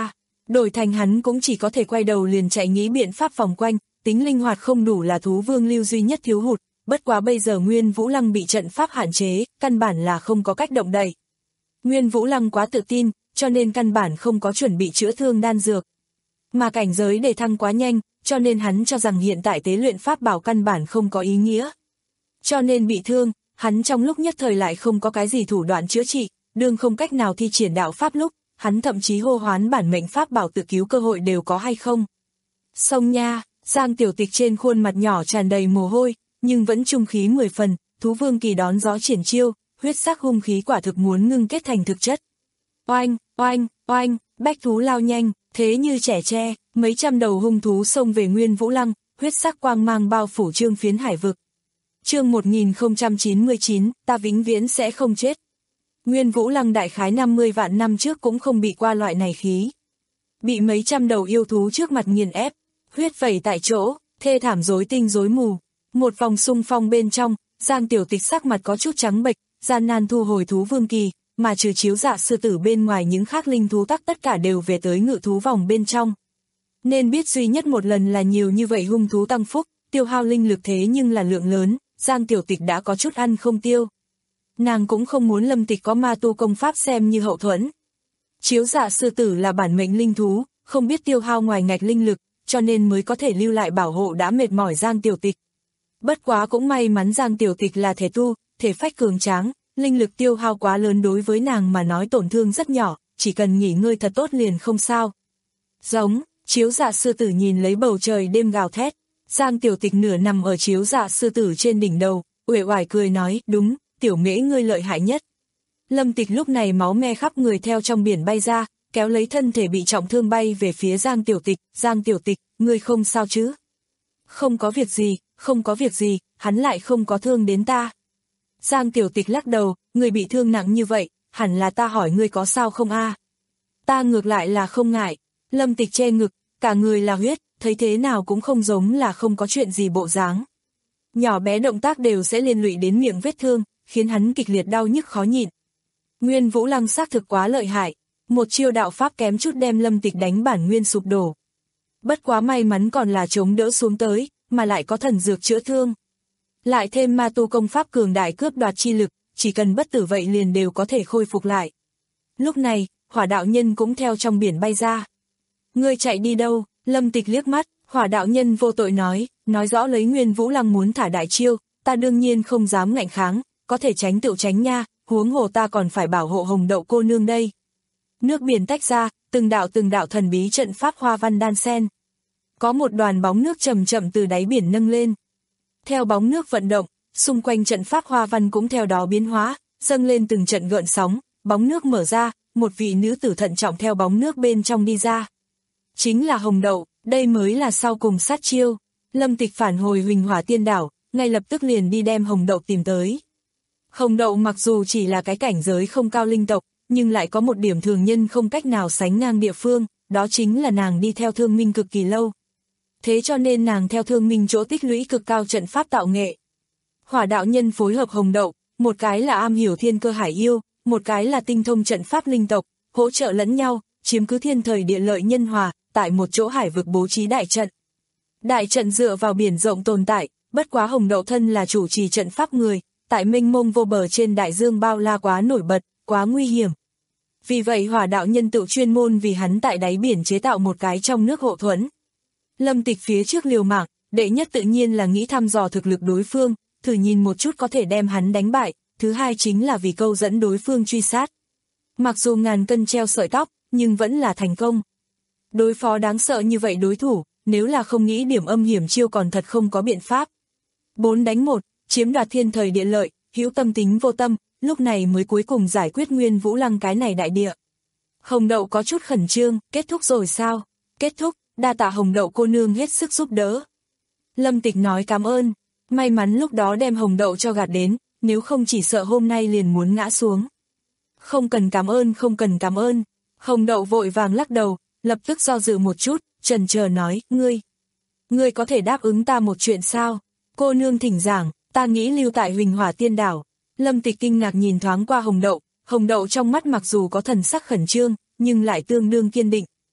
Đổi thành hắn cũng chỉ có thể quay đầu liền chạy nghĩ biện pháp vòng quanh, tính linh hoạt không đủ là thú vương lưu duy nhất thiếu hụt, bất quá bây giờ Nguyên Vũ Lăng bị trận pháp hạn chế, căn bản là không có cách động đậy. Nguyên Vũ Lăng quá tự tin, cho nên căn bản không có chuẩn bị chữa thương đan dược. Mà cảnh giới đề thăng quá nhanh, cho nên hắn cho rằng hiện tại tế luyện pháp bảo căn bản không có ý nghĩa. Cho nên bị thương, hắn trong lúc nhất thời lại không có cái gì thủ đoạn chữa trị, đương không cách nào thi triển đạo pháp lúc, hắn thậm chí hô hoán bản mệnh pháp bảo tự cứu cơ hội đều có hay không. Xong nha, Giang Tiểu Tịch trên khuôn mặt nhỏ tràn đầy mồ hôi, nhưng vẫn trung khí mười phần, thú vương kỳ đón gió triển chiêu, huyết sắc hung khí quả thực muốn ngưng kết thành thực chất. Oanh, oanh, oanh, bách thú lao nhanh, thế như trẻ tre, mấy trăm đầu hung thú xông về Nguyên Vũ Lăng, huyết sắc quang mang bao phủ trương phiến hải vực. Chương một nghìn không trăm chín mươi chín, ta vĩnh viễn sẽ không chết. Nguyên Vũ Lăng đại khái năm mươi vạn năm trước cũng không bị qua loại này khí. Bị mấy trăm đầu yêu thú trước mặt nghiền ép, huyết vẩy tại chỗ, thê thảm rối tinh rối mù. Một vòng xung phong bên trong, Giang Tiểu Tịch sắc mặt có chút trắng bệch, gian nan thu hồi thú vương kỳ, mà trừ Chiếu Dạ sư tử bên ngoài những khác linh thú tắc tất cả đều về tới ngự thú vòng bên trong. Nên biết duy nhất một lần là nhiều như vậy hung thú tăng phúc, tiêu hao linh lực thế nhưng là lượng lớn, Giang Tiểu Tịch đã có chút ăn không tiêu. Nàng cũng không muốn Lâm Tịch có ma tu công pháp xem như hậu thuẫn. Chiếu Dạ sư tử là bản mệnh linh thú, không biết tiêu hao ngoài ngạch linh lực, cho nên mới có thể lưu lại bảo hộ đã mệt mỏi Giang Tiểu Tịch. Bất quá cũng may mắn Giang Tiểu Tịch là thể tu, thể phách cường tráng, linh lực tiêu hao quá lớn đối với nàng mà nói tổn thương rất nhỏ, chỉ cần nghỉ ngơi thật tốt liền không sao. Giống, Chiếu Dạ sư tử nhìn lấy bầu trời đêm gào thét, Giang Tiểu Tịch nửa nằm ở Chiếu Dạ sư tử trên đỉnh đầu, uể oải cười nói, đúng, tiểu mễ ngươi lợi hại nhất. Lâm Tịch lúc này máu me khắp người theo trong biển bay ra, kéo lấy thân thể bị trọng thương bay về phía Giang Tiểu Tịch, Giang Tiểu Tịch, ngươi không sao chứ? Không có việc gì, không có việc gì, hắn lại không có thương đến ta. Giang Tiểu Tịch lắc đầu, ngươi bị thương nặng như vậy, hẳn là ta hỏi ngươi có sao không a? Ta ngược lại là không ngại. Lâm Tịch che ngực, cả người là huyết, thấy thế nào cũng không giống là không có chuyện gì bộ dáng. Nhỏ bé động tác đều sẽ liên lụy đến miệng vết thương, khiến hắn kịch liệt đau nhức khó nhịn. Nguyên Vũ Lăng xác thực quá lợi hại, một chiêu đạo pháp kém chút đem Lâm Tịch đánh bản nguyên sụp đổ. Bất quá may mắn còn là chống đỡ xuống tới, mà lại có thần dược chữa thương. Lại thêm ma tu công pháp cường đại cướp đoạt chi lực, chỉ cần bất tử vậy liền đều có thể khôi phục lại. Lúc này, Hỏa đạo nhân cũng theo trong biển bay ra. Ngươi chạy đi đâu? Lâm Tịch liếc mắt, Hỏa đạo nhân vô tội nói, nói rõ lấy Nguyên Vũ Lăng muốn thả đại chiêu, ta đương nhiên không dám ngạnh kháng, có thể tránh tựu tránh nha, huống hồ ta còn phải bảo hộ Hồng Đậu cô nương đây. Nước biển tách ra, từng đạo từng đạo thần bí trận pháp hoa văn đan sen. Có một đoàn bóng nước chậm chậm từ đáy biển nâng lên. Theo bóng nước vận động, xung quanh trận pháp hoa văn cũng theo đó biến hóa, dâng lên từng trận gợn sóng, bóng nước mở ra, một vị nữ tử thận trọng theo bóng nước bên trong đi ra. Chính là Hồng Đậu, đây mới là sau cùng sát chiêu. Lâm Tịch phản hồi Huỳnh Hỏa Tiên Đảo, ngay lập tức liền đi đem Hồng Đậu tìm tới. Hồng Đậu mặc dù chỉ là cái cảnh giới không cao linh tộc, nhưng lại có một điểm thường nhân không cách nào sánh ngang địa phương, đó chính là nàng đi theo Thương Minh cực kỳ lâu. Thế cho nên nàng theo Thương Minh chỗ tích lũy cực cao trận pháp tạo nghệ. Hỏa đạo nhân phối hợp Hồng Đậu, một cái là am hiểu thiên cơ hải yêu, một cái là tinh thông trận pháp linh tộc, hỗ trợ lẫn nhau, chiếm cứ thiên thời địa lợi nhân hòa, tại một chỗ hải vực bố trí đại trận. Đại trận dựa vào biển rộng tồn tại, bất quá Hồng Đậu thân là chủ trì trận pháp người, tại mênh mông vô bờ trên đại dương bao la quá nổi bật, quá nguy hiểm. Vì vậy Hỏa đạo nhân tự chuyên môn vì hắn tại đáy biển chế tạo một cái trong nước hộ thuẫn. Lâm Tịch phía trước liều mạng, đệ nhất tự nhiên là nghĩ thăm dò thực lực đối phương, thử nhìn một chút có thể đem hắn đánh bại, thứ hai chính là vì câu dẫn đối phương truy sát. Mặc dù ngàn cân treo sợi tóc, nhưng vẫn là thành công. Đối phó đáng sợ như vậy đối thủ, nếu là không nghĩ điểm âm hiểm chiêu còn thật không có biện pháp. Bốn đánh một, chiếm đoạt thiên thời địa lợi, hữu tâm tính vô tâm, lúc này mới cuối cùng giải quyết Nguyên Vũ Lăng cái này đại địa. Hồng Đậu có chút khẩn trương, kết thúc rồi sao? Kết thúc, đa tạ Hồng Đậu cô nương hết sức giúp đỡ. Lâm Tịch nói cảm ơn, may mắn lúc đó đem Hồng Đậu cho gạt đến, nếu không chỉ sợ hôm nay liền muốn ngã xuống. Không cần cảm ơn, không cần cảm ơn. Hồng Đậu vội vàng lắc đầu, lập tức do dự một chút, chần chờ nói, ngươi, ngươi có thể đáp ứng ta một chuyện sao? Cô nương thỉnh giảng, ta nghĩ lưu tại Huỳnh Hỏa Tiên Đảo. Lâm Tịch kinh ngạc nhìn thoáng qua Hồng Đậu, Hồng Đậu trong mắt mặc dù có thần sắc khẩn trương, nhưng lại tương đương kiên định.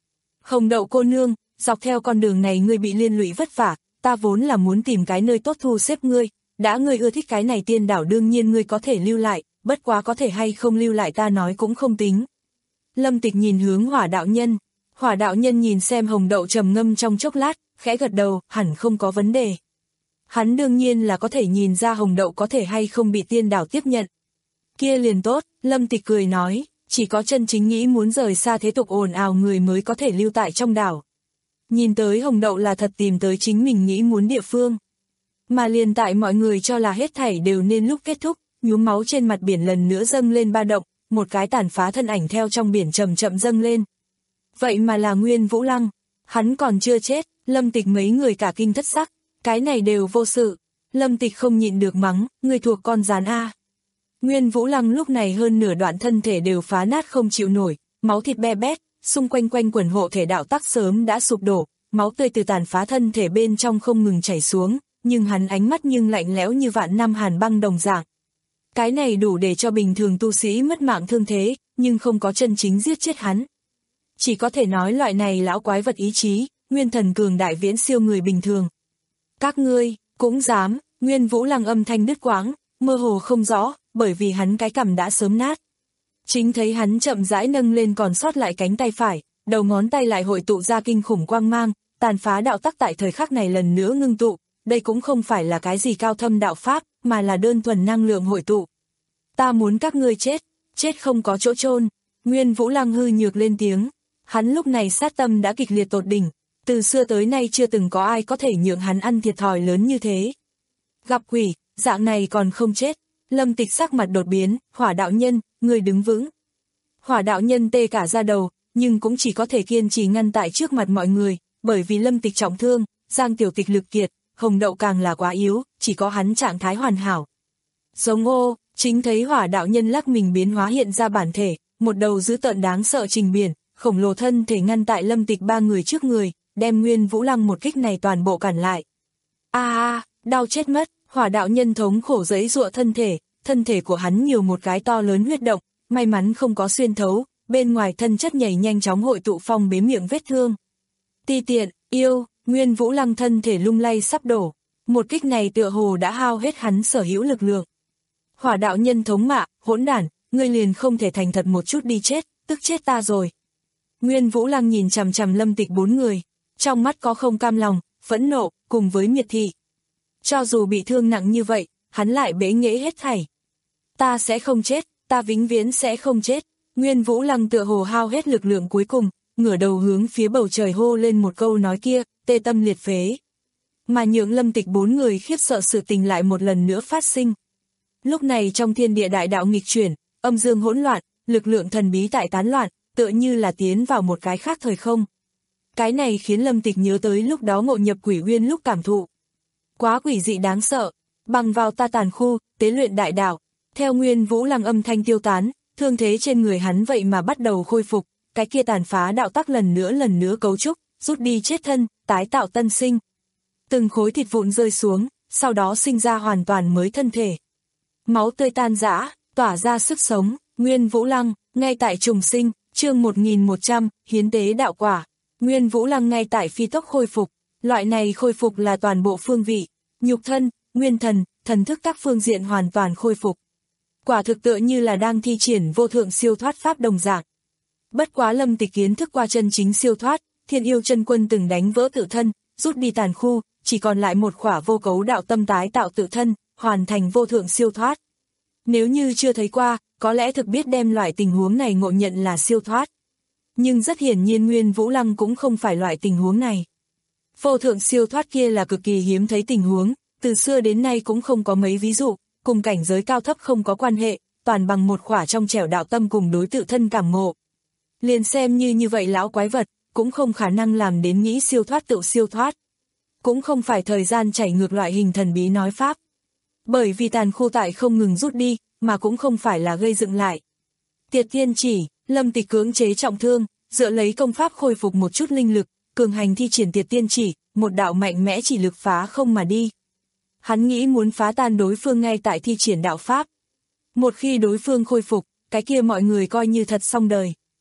Hồng Đậu cô nương, dọc theo con đường này ngươi bị liên lụy vất vả, ta vốn là muốn tìm cái nơi tốt thu xếp ngươi, đã ngươi ưa thích cái này tiên đảo đương nhiên ngươi có thể lưu lại, bất quá có thể hay không lưu lại ta nói cũng không tính. Lâm Tịch nhìn hướng Hỏa đạo nhân, Hỏa đạo nhân nhìn xem Hồng Đậu trầm ngâm trong chốc lát, khẽ gật đầu, hẳn không có vấn đề. Hắn đương nhiên là có thể nhìn ra Hồng Đậu có thể hay không bị tiên đảo tiếp nhận. Kia liền tốt, Lâm Tịch cười nói, chỉ có chân chính nghĩ muốn rời xa thế tục ồn ào người mới có thể lưu tại trong đảo. Nhìn tới Hồng Đậu là thật tìm tới chính mình nghĩ muốn địa phương. Mà liền tại mọi người cho là hết thảy đều nên lúc kết thúc, nhuốm máu trên mặt biển lần nữa dâng lên ba động, một cái tàn phá thân ảnh theo trong biển chậm chậm dâng lên. Vậy mà là Nguyên Vũ Lăng, hắn còn chưa chết, Lâm Tịch mấy người cả kinh thất sắc, cái này đều vô sự. Lâm Tịch không nhịn được mắng, người thuộc con gián A. Nguyên Vũ Lăng lúc này hơn nửa đoạn thân thể đều phá nát không chịu nổi, máu thịt be bét, xung quanh quanh quần hộ thể đạo tắc sớm đã sụp đổ, máu tươi từ tàn phá thân thể bên trong không ngừng chảy xuống, nhưng hắn ánh mắt nhưng lạnh lẽo như vạn năm hàn băng đồng dạng. Cái này đủ để cho bình thường tu sĩ mất mạng thương thế, nhưng không có chân chính giết chết hắn. Chỉ có thể nói loại này lão quái vật ý chí, nguyên thần cường đại viễn siêu người bình thường. Các ngươi, cũng dám, Nguyên Vũ Lăng âm thanh đứt quãng, mơ hồ không rõ, bởi vì hắn cái cằm đã sớm nát. Chính thấy hắn chậm rãi nâng lên còn sót lại cánh tay phải, đầu ngón tay lại hội tụ ra kinh khủng quang mang, tàn phá đạo tắc tại thời khắc này lần nữa ngưng tụ, đây cũng không phải là cái gì cao thâm đạo pháp, mà là đơn thuần năng lượng hội tụ. Ta muốn các ngươi chết, chết không có chỗ chôn. Nguyên Vũ Lăng hư nhược lên tiếng, hắn lúc này sát tâm đã kịch liệt tột đỉnh, từ xưa tới nay chưa từng có ai có thể nhượng hắn ăn thiệt thòi lớn như thế. Gặp quỷ, dạng này còn không chết. Lâm Tịch sắc mặt đột biến, Hỏa đạo nhân, người đứng vững. Hỏa đạo nhân tê cả da đầu, nhưng cũng chỉ có thể kiên trì ngăn tại trước mặt mọi người, bởi vì Lâm Tịch trọng thương, Giang Tiểu Tịch lực kiệt, Hồng Đậu càng là quá yếu, chỉ có hắn trạng thái hoàn hảo. Giống ô, chính thấy Hỏa đạo nhân lắc mình biến hóa hiện ra bản thể, một đầu dữ tợn đáng sợ trình biển, khổng lồ thân thể ngăn tại Lâm Tịch ba người trước người, đem Nguyên Vũ Lăng một kích này toàn bộ cản lại. A a, đau chết mất. Hỏa đạo nhân thống khổ giãy giụa thân thể, thân thể của hắn nhiều một cái to lớn huyết động, may mắn không có xuyên thấu, bên ngoài thân chất nhảy nhanh chóng hội tụ phong bế miệng vết thương. Ti tiện, yêu, Nguyên Vũ Lăng thân thể lung lay sắp đổ, một kích này tựa hồ đã hao hết hắn sở hữu lực lượng. Hỏa đạo nhân thống mạ, hỗn đản, ngươi liền không thể thành thật một chút đi chết, tức chết ta rồi. Nguyên Vũ Lăng nhìn chằm chằm Lâm Tịch bốn người, trong mắt có không cam lòng, phẫn nộ, cùng với miệt thị. Cho dù bị thương nặng như vậy, hắn lại bế nghễ hết thảy. Ta sẽ không chết, ta vĩnh viễn sẽ không chết. Nguyên Vũ Lăng tựa hồ hao hết lực lượng cuối cùng, ngửa đầu hướng phía bầu trời hô lên một câu nói kia, tê tâm liệt phế. Mà nhượng Lâm Tịch bốn người khiếp sợ sự tình lại một lần nữa phát sinh. Lúc này trong thiên địa đại đạo nghịch chuyển, âm dương hỗn loạn, lực lượng thần bí tại tán loạn, tựa như là tiến vào một cái khác thời không. Cái này khiến Lâm Tịch nhớ tới lúc đó ngộ nhập Quỷ Uyên lúc cảm thụ. Quá quỷ dị đáng sợ, bằng vào ta tàn khu, tế luyện đại đạo. Theo Nguyên Vũ Lăng âm thanh tiêu tán, thương thế trên người hắn vậy mà bắt đầu khôi phục, cái kia tàn phá đạo tắc lần nữa lần nữa cấu trúc, rút đi chết thân, tái tạo tân sinh. Từng khối thịt vụn rơi xuống, sau đó sinh ra hoàn toàn mới thân thể. Máu tươi tan rã, tỏa ra sức sống, Nguyên Vũ Lăng, ngay tại trùng sinh, chương một nghìn một trăm, hiến tế đạo quả. Nguyên Vũ Lăng ngay tại phi tốc khôi phục, loại này khôi phục là toàn bộ phương vị, nhục thân, nguyên thần, thần thức các phương diện hoàn toàn khôi phục. Quả thực tựa như là đang thi triển vô thượng siêu thoát pháp đồng dạng. Bất quá Lâm Tịch kiến thức qua chân chính siêu thoát, Thiên Yêu Chân Quân từng đánh vỡ tự thân, rút đi tàn khu, chỉ còn lại một khỏa vô cấu đạo tâm tái tạo tự thân, hoàn thành vô thượng siêu thoát. Nếu như chưa thấy qua, có lẽ thực biết đem loại tình huống này ngộ nhận là siêu thoát. Nhưng rất hiển nhiên Nguyên Vũ Lăng cũng không phải loại tình huống này. Vô thượng siêu thoát kia là cực kỳ hiếm thấy tình huống, từ xưa đến nay cũng không có mấy ví dụ, cùng cảnh giới cao thấp không có quan hệ, toàn bằng một khỏa trong trẻo đạo tâm cùng đối tự thân cảm ngộ. Liền xem như như vậy lão quái vật, cũng không khả năng làm đến nghĩ siêu thoát tự siêu thoát. Cũng không phải thời gian chảy ngược loại hình thần bí nói pháp. Bởi vì tàn khu tại không ngừng rút đi, mà cũng không phải là gây dựng lại. Tiệt tiên chỉ, Lâm Tịch cưỡng chế trọng thương, dựa lấy công pháp khôi phục một chút linh lực, cường hành thi triển tiệt tiên chỉ, một đạo mạnh mẽ chỉ lực phá không mà đi. Hắn nghĩ muốn phá tan đối phương ngay tại thi triển đạo pháp. Một khi đối phương khôi phục, cái kia mọi người coi như thật xong đời.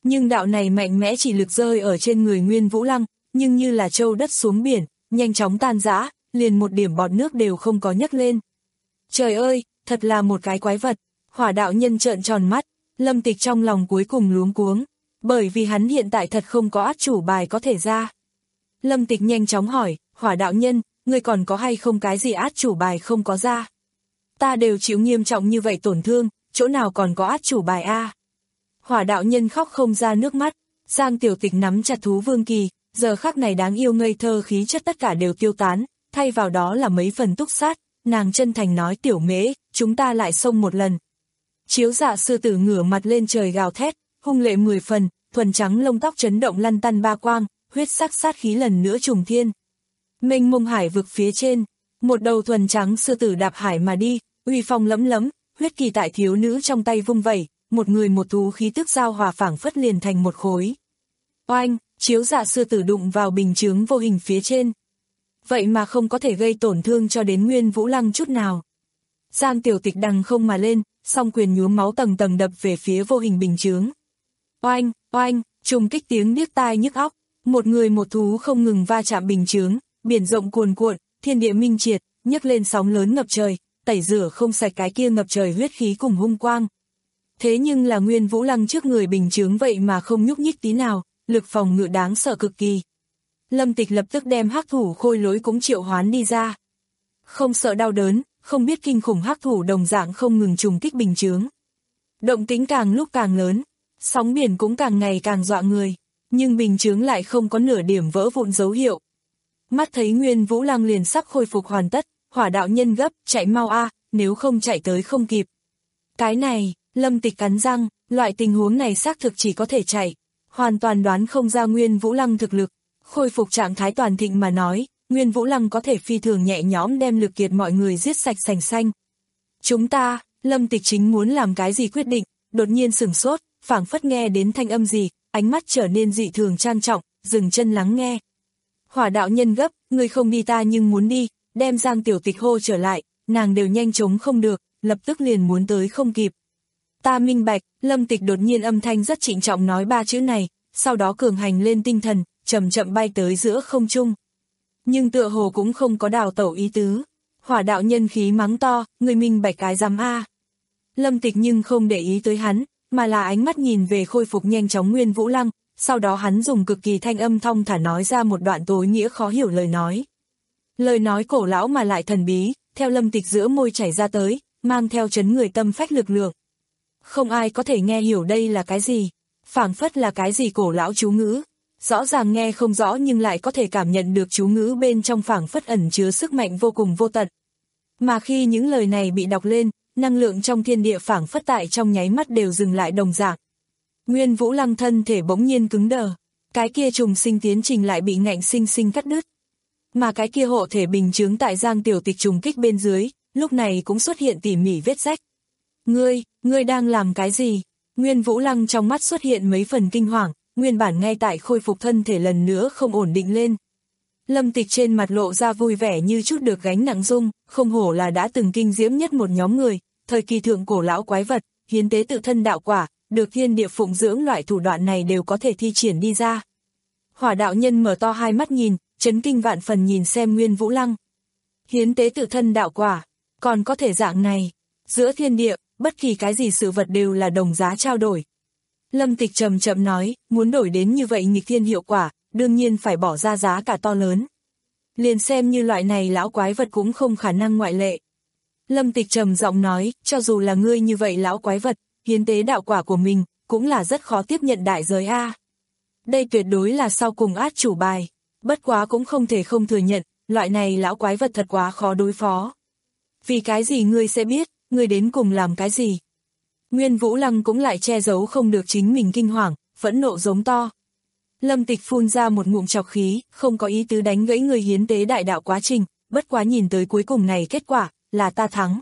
Nhưng đạo này mạnh mẽ chỉ lực rơi ở trên người Nguyên Vũ Lăng, nhưng như là trâu đất xuống biển, nhanh chóng tan rã, liền một điểm bọt nước đều không có nhấc lên. Trời ơi, thật là một cái quái vật. Hỏa đạo nhân trợn tròn mắt, Lâm Tịch trong lòng cuối cùng luống cuống, bởi vì hắn hiện tại thật không có át chủ bài có thể ra. Lâm Tịch nhanh chóng hỏi, Hỏa đạo nhân, ngươi còn có hay không cái gì át chủ bài không có ra? Ta đều chịu nghiêm trọng như vậy tổn thương, chỗ nào còn có át chủ bài a? Hỏa đạo nhân khóc không ra nước mắt, Giang Tiểu Tịch nắm chặt thú vương kỳ, giờ khắc này đáng yêu ngây thơ khí chất tất cả đều tiêu tán, thay vào đó là mấy phần túc sát, nàng chân thành nói Tiểu Mễ, chúng ta lại xông một lần. Chiếu Dạ sư tử ngửa mặt lên trời gào thét, hung lệ mười phần, thuần trắng lông tóc chấn động lăn tăn ba quang, huyết sắc sát khí lần nữa trùng thiên. Mênh mông hải vực phía trên, một đầu thuần trắng sư tử đạp hải mà đi, uy phong lẫm lẫm, huyết kỳ tại thiếu nữ trong tay vung vẩy, một người một thú khí tức giao hòa phảng phất liền thành một khối. Oanh, Chiếu Dạ sư tử đụng vào bình chướng vô hình phía trên. Vậy mà không có thể gây tổn thương cho đến Nguyên Vũ Lăng chút nào. Giang Tiểu Tịch đằng không mà lên, song quyền nhuốm máu tầng tầng đập về phía vô hình bình chướng. Oanh, oanh, trùng kích tiếng điếc tai nhức óc, một người một thú không ngừng va chạm bình chướng, biển rộng cuồn cuộn, thiên địa minh triệt, nhấc lên sóng lớn ngập trời, tẩy rửa không sạch cái kia ngập trời huyết khí cùng hung quang. Thế nhưng là Nguyên Vũ Lăng trước người bình chướng vậy mà không nhúc nhích tí nào, lực phòng ngự đáng sợ cực kỳ. Lâm Tịch lập tức đem hắc thủ khôi lỗi cũng triệu hoán đi ra. Không sợ đau đớn, không biết kinh khủng hắc thủ đồng dạng không ngừng trùng kích bình chướng. Động tĩnh càng lúc càng lớn, sóng biển cũng càng ngày càng dọa người, nhưng bình chướng lại không có nửa điểm vỡ vụn dấu hiệu. Mắt thấy Nguyên Vũ Lăng liền sắp khôi phục hoàn tất, Hỏa đạo nhân gấp, chạy mau a, nếu không chạy tới không kịp. Cái này, Lâm Tịch cắn răng, loại tình huống này xác thực chỉ có thể chạy, hoàn toàn đoán không ra Nguyên Vũ Lăng thực lực. Khôi phục trạng thái toàn thịnh mà nói, Nguyên Vũ Lăng có thể phi thường nhẹ nhõm đem lực kiệt mọi người giết sạch sành xanh. Chúng ta, Lâm Tịch chính muốn làm cái gì quyết định, đột nhiên sửng sốt, phảng phất nghe đến thanh âm gì, ánh mắt trở nên dị thường trang trọng, dừng chân lắng nghe. Hỏa đạo nhân gấp, người không đi ta nhưng muốn đi, đem Giang Tiểu Tịch hô trở lại, nàng đều nhanh chóng không được, lập tức liền muốn tới không kịp. Ta minh bạch, Lâm Tịch đột nhiên âm thanh rất trịnh trọng nói ba chữ này, sau đó cường hành lên tinh thần, chậm chậm bay tới giữa không trung. Nhưng tựa hồ cũng không có đào tẩu ý tứ. Hỏa đạo nhân khí mắng to, người minh bạch cái giám a. Lâm Tịch nhưng không để ý tới hắn, mà là ánh mắt nhìn về khôi phục nhanh chóng Nguyên Vũ Lăng, sau đó hắn dùng cực kỳ thanh âm thong thả nói ra một đoạn tối nghĩa khó hiểu lời nói. Lời nói cổ lão mà lại thần bí, theo Lâm Tịch giữa môi chảy ra tới, mang theo chấn người tâm phách lực lượng. Không ai có thể nghe hiểu đây là cái gì, phảng phất là cái gì cổ lão chú ngữ. Rõ ràng nghe không rõ nhưng lại có thể cảm nhận được chú ngữ bên trong phảng phất ẩn chứa sức mạnh vô cùng vô tận. Mà khi những lời này bị đọc lên, năng lượng trong thiên địa phảng phất tại trong nháy mắt đều dừng lại đồng dạng. Nguyên Vũ Lăng thân thể bỗng nhiên cứng đờ, cái kia trùng sinh tiến trình lại bị ngạnh sinh sinh cắt đứt. Mà cái kia hộ thể bình chướng tại Giang Tiểu Tịch trùng kích bên dưới, lúc này cũng xuất hiện tỉ mỉ vết rách. Ngươi, ngươi đang làm cái gì? Nguyên Vũ Lăng trong mắt xuất hiện mấy phần kinh hoàng, nguyên bản ngay tại khôi phục thân thể lần nữa không ổn định lên. Lâm Tịch trên mặt lộ ra vui vẻ như chút được gánh nặng dung, không hổ là đã từng kinh diễm nhất một nhóm người, thời kỳ thượng cổ lão quái vật, hiến tế tự thân đạo quả, được thiên địa phụng dưỡng loại thủ đoạn này đều có thể thi triển đi ra. Hỏa đạo nhân mở to hai mắt nhìn, chấn kinh vạn phần nhìn xem Nguyên Vũ Lăng. Hiến tế tự thân đạo quả, còn có thể dạng này, giữa thiên địa, bất kỳ cái gì sự vật đều là đồng giá trao đổi. Lâm Tịch chậm chậm nói, muốn đổi đến như vậy nghịch thiên hiệu quả, đương nhiên phải bỏ ra giá cả to lớn. Liền xem như loại này lão quái vật cũng không khả năng ngoại lệ. Lâm Tịch trầm giọng nói, cho dù là ngươi như vậy lão quái vật, hiến tế đạo quả của mình, cũng là rất khó tiếp nhận đại giới a. Đây tuyệt đối là sau cùng át chủ bài, bất quá cũng không thể không thừa nhận, loại này lão quái vật thật quá khó đối phó. Vì cái gì ngươi sẽ biết, ngươi đến cùng làm cái gì? Nguyên Vũ Lăng cũng lại che giấu không được chính mình kinh hoàng, phẫn nộ giống to. Lâm Tịch phun ra một ngụm trọc khí, không có ý tứ đánh gãy người hiến tế đại đạo quá trình, bất quá nhìn tới cuối cùng này kết quả, là ta thắng.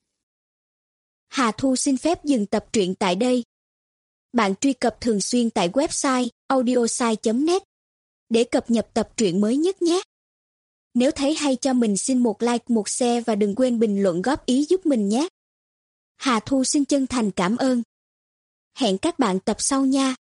Hà Thu xin phép dừng tập truyện tại đây. Bạn truy cập thường xuyên tại website audiosai chấm net để cập nhật tập truyện mới nhất nhé. Nếu thấy hay cho mình xin một like, một share và đừng quên bình luận góp ý giúp mình nhé. Hà Thu xin chân thành cảm ơn. Hẹn các bạn tập sau nha.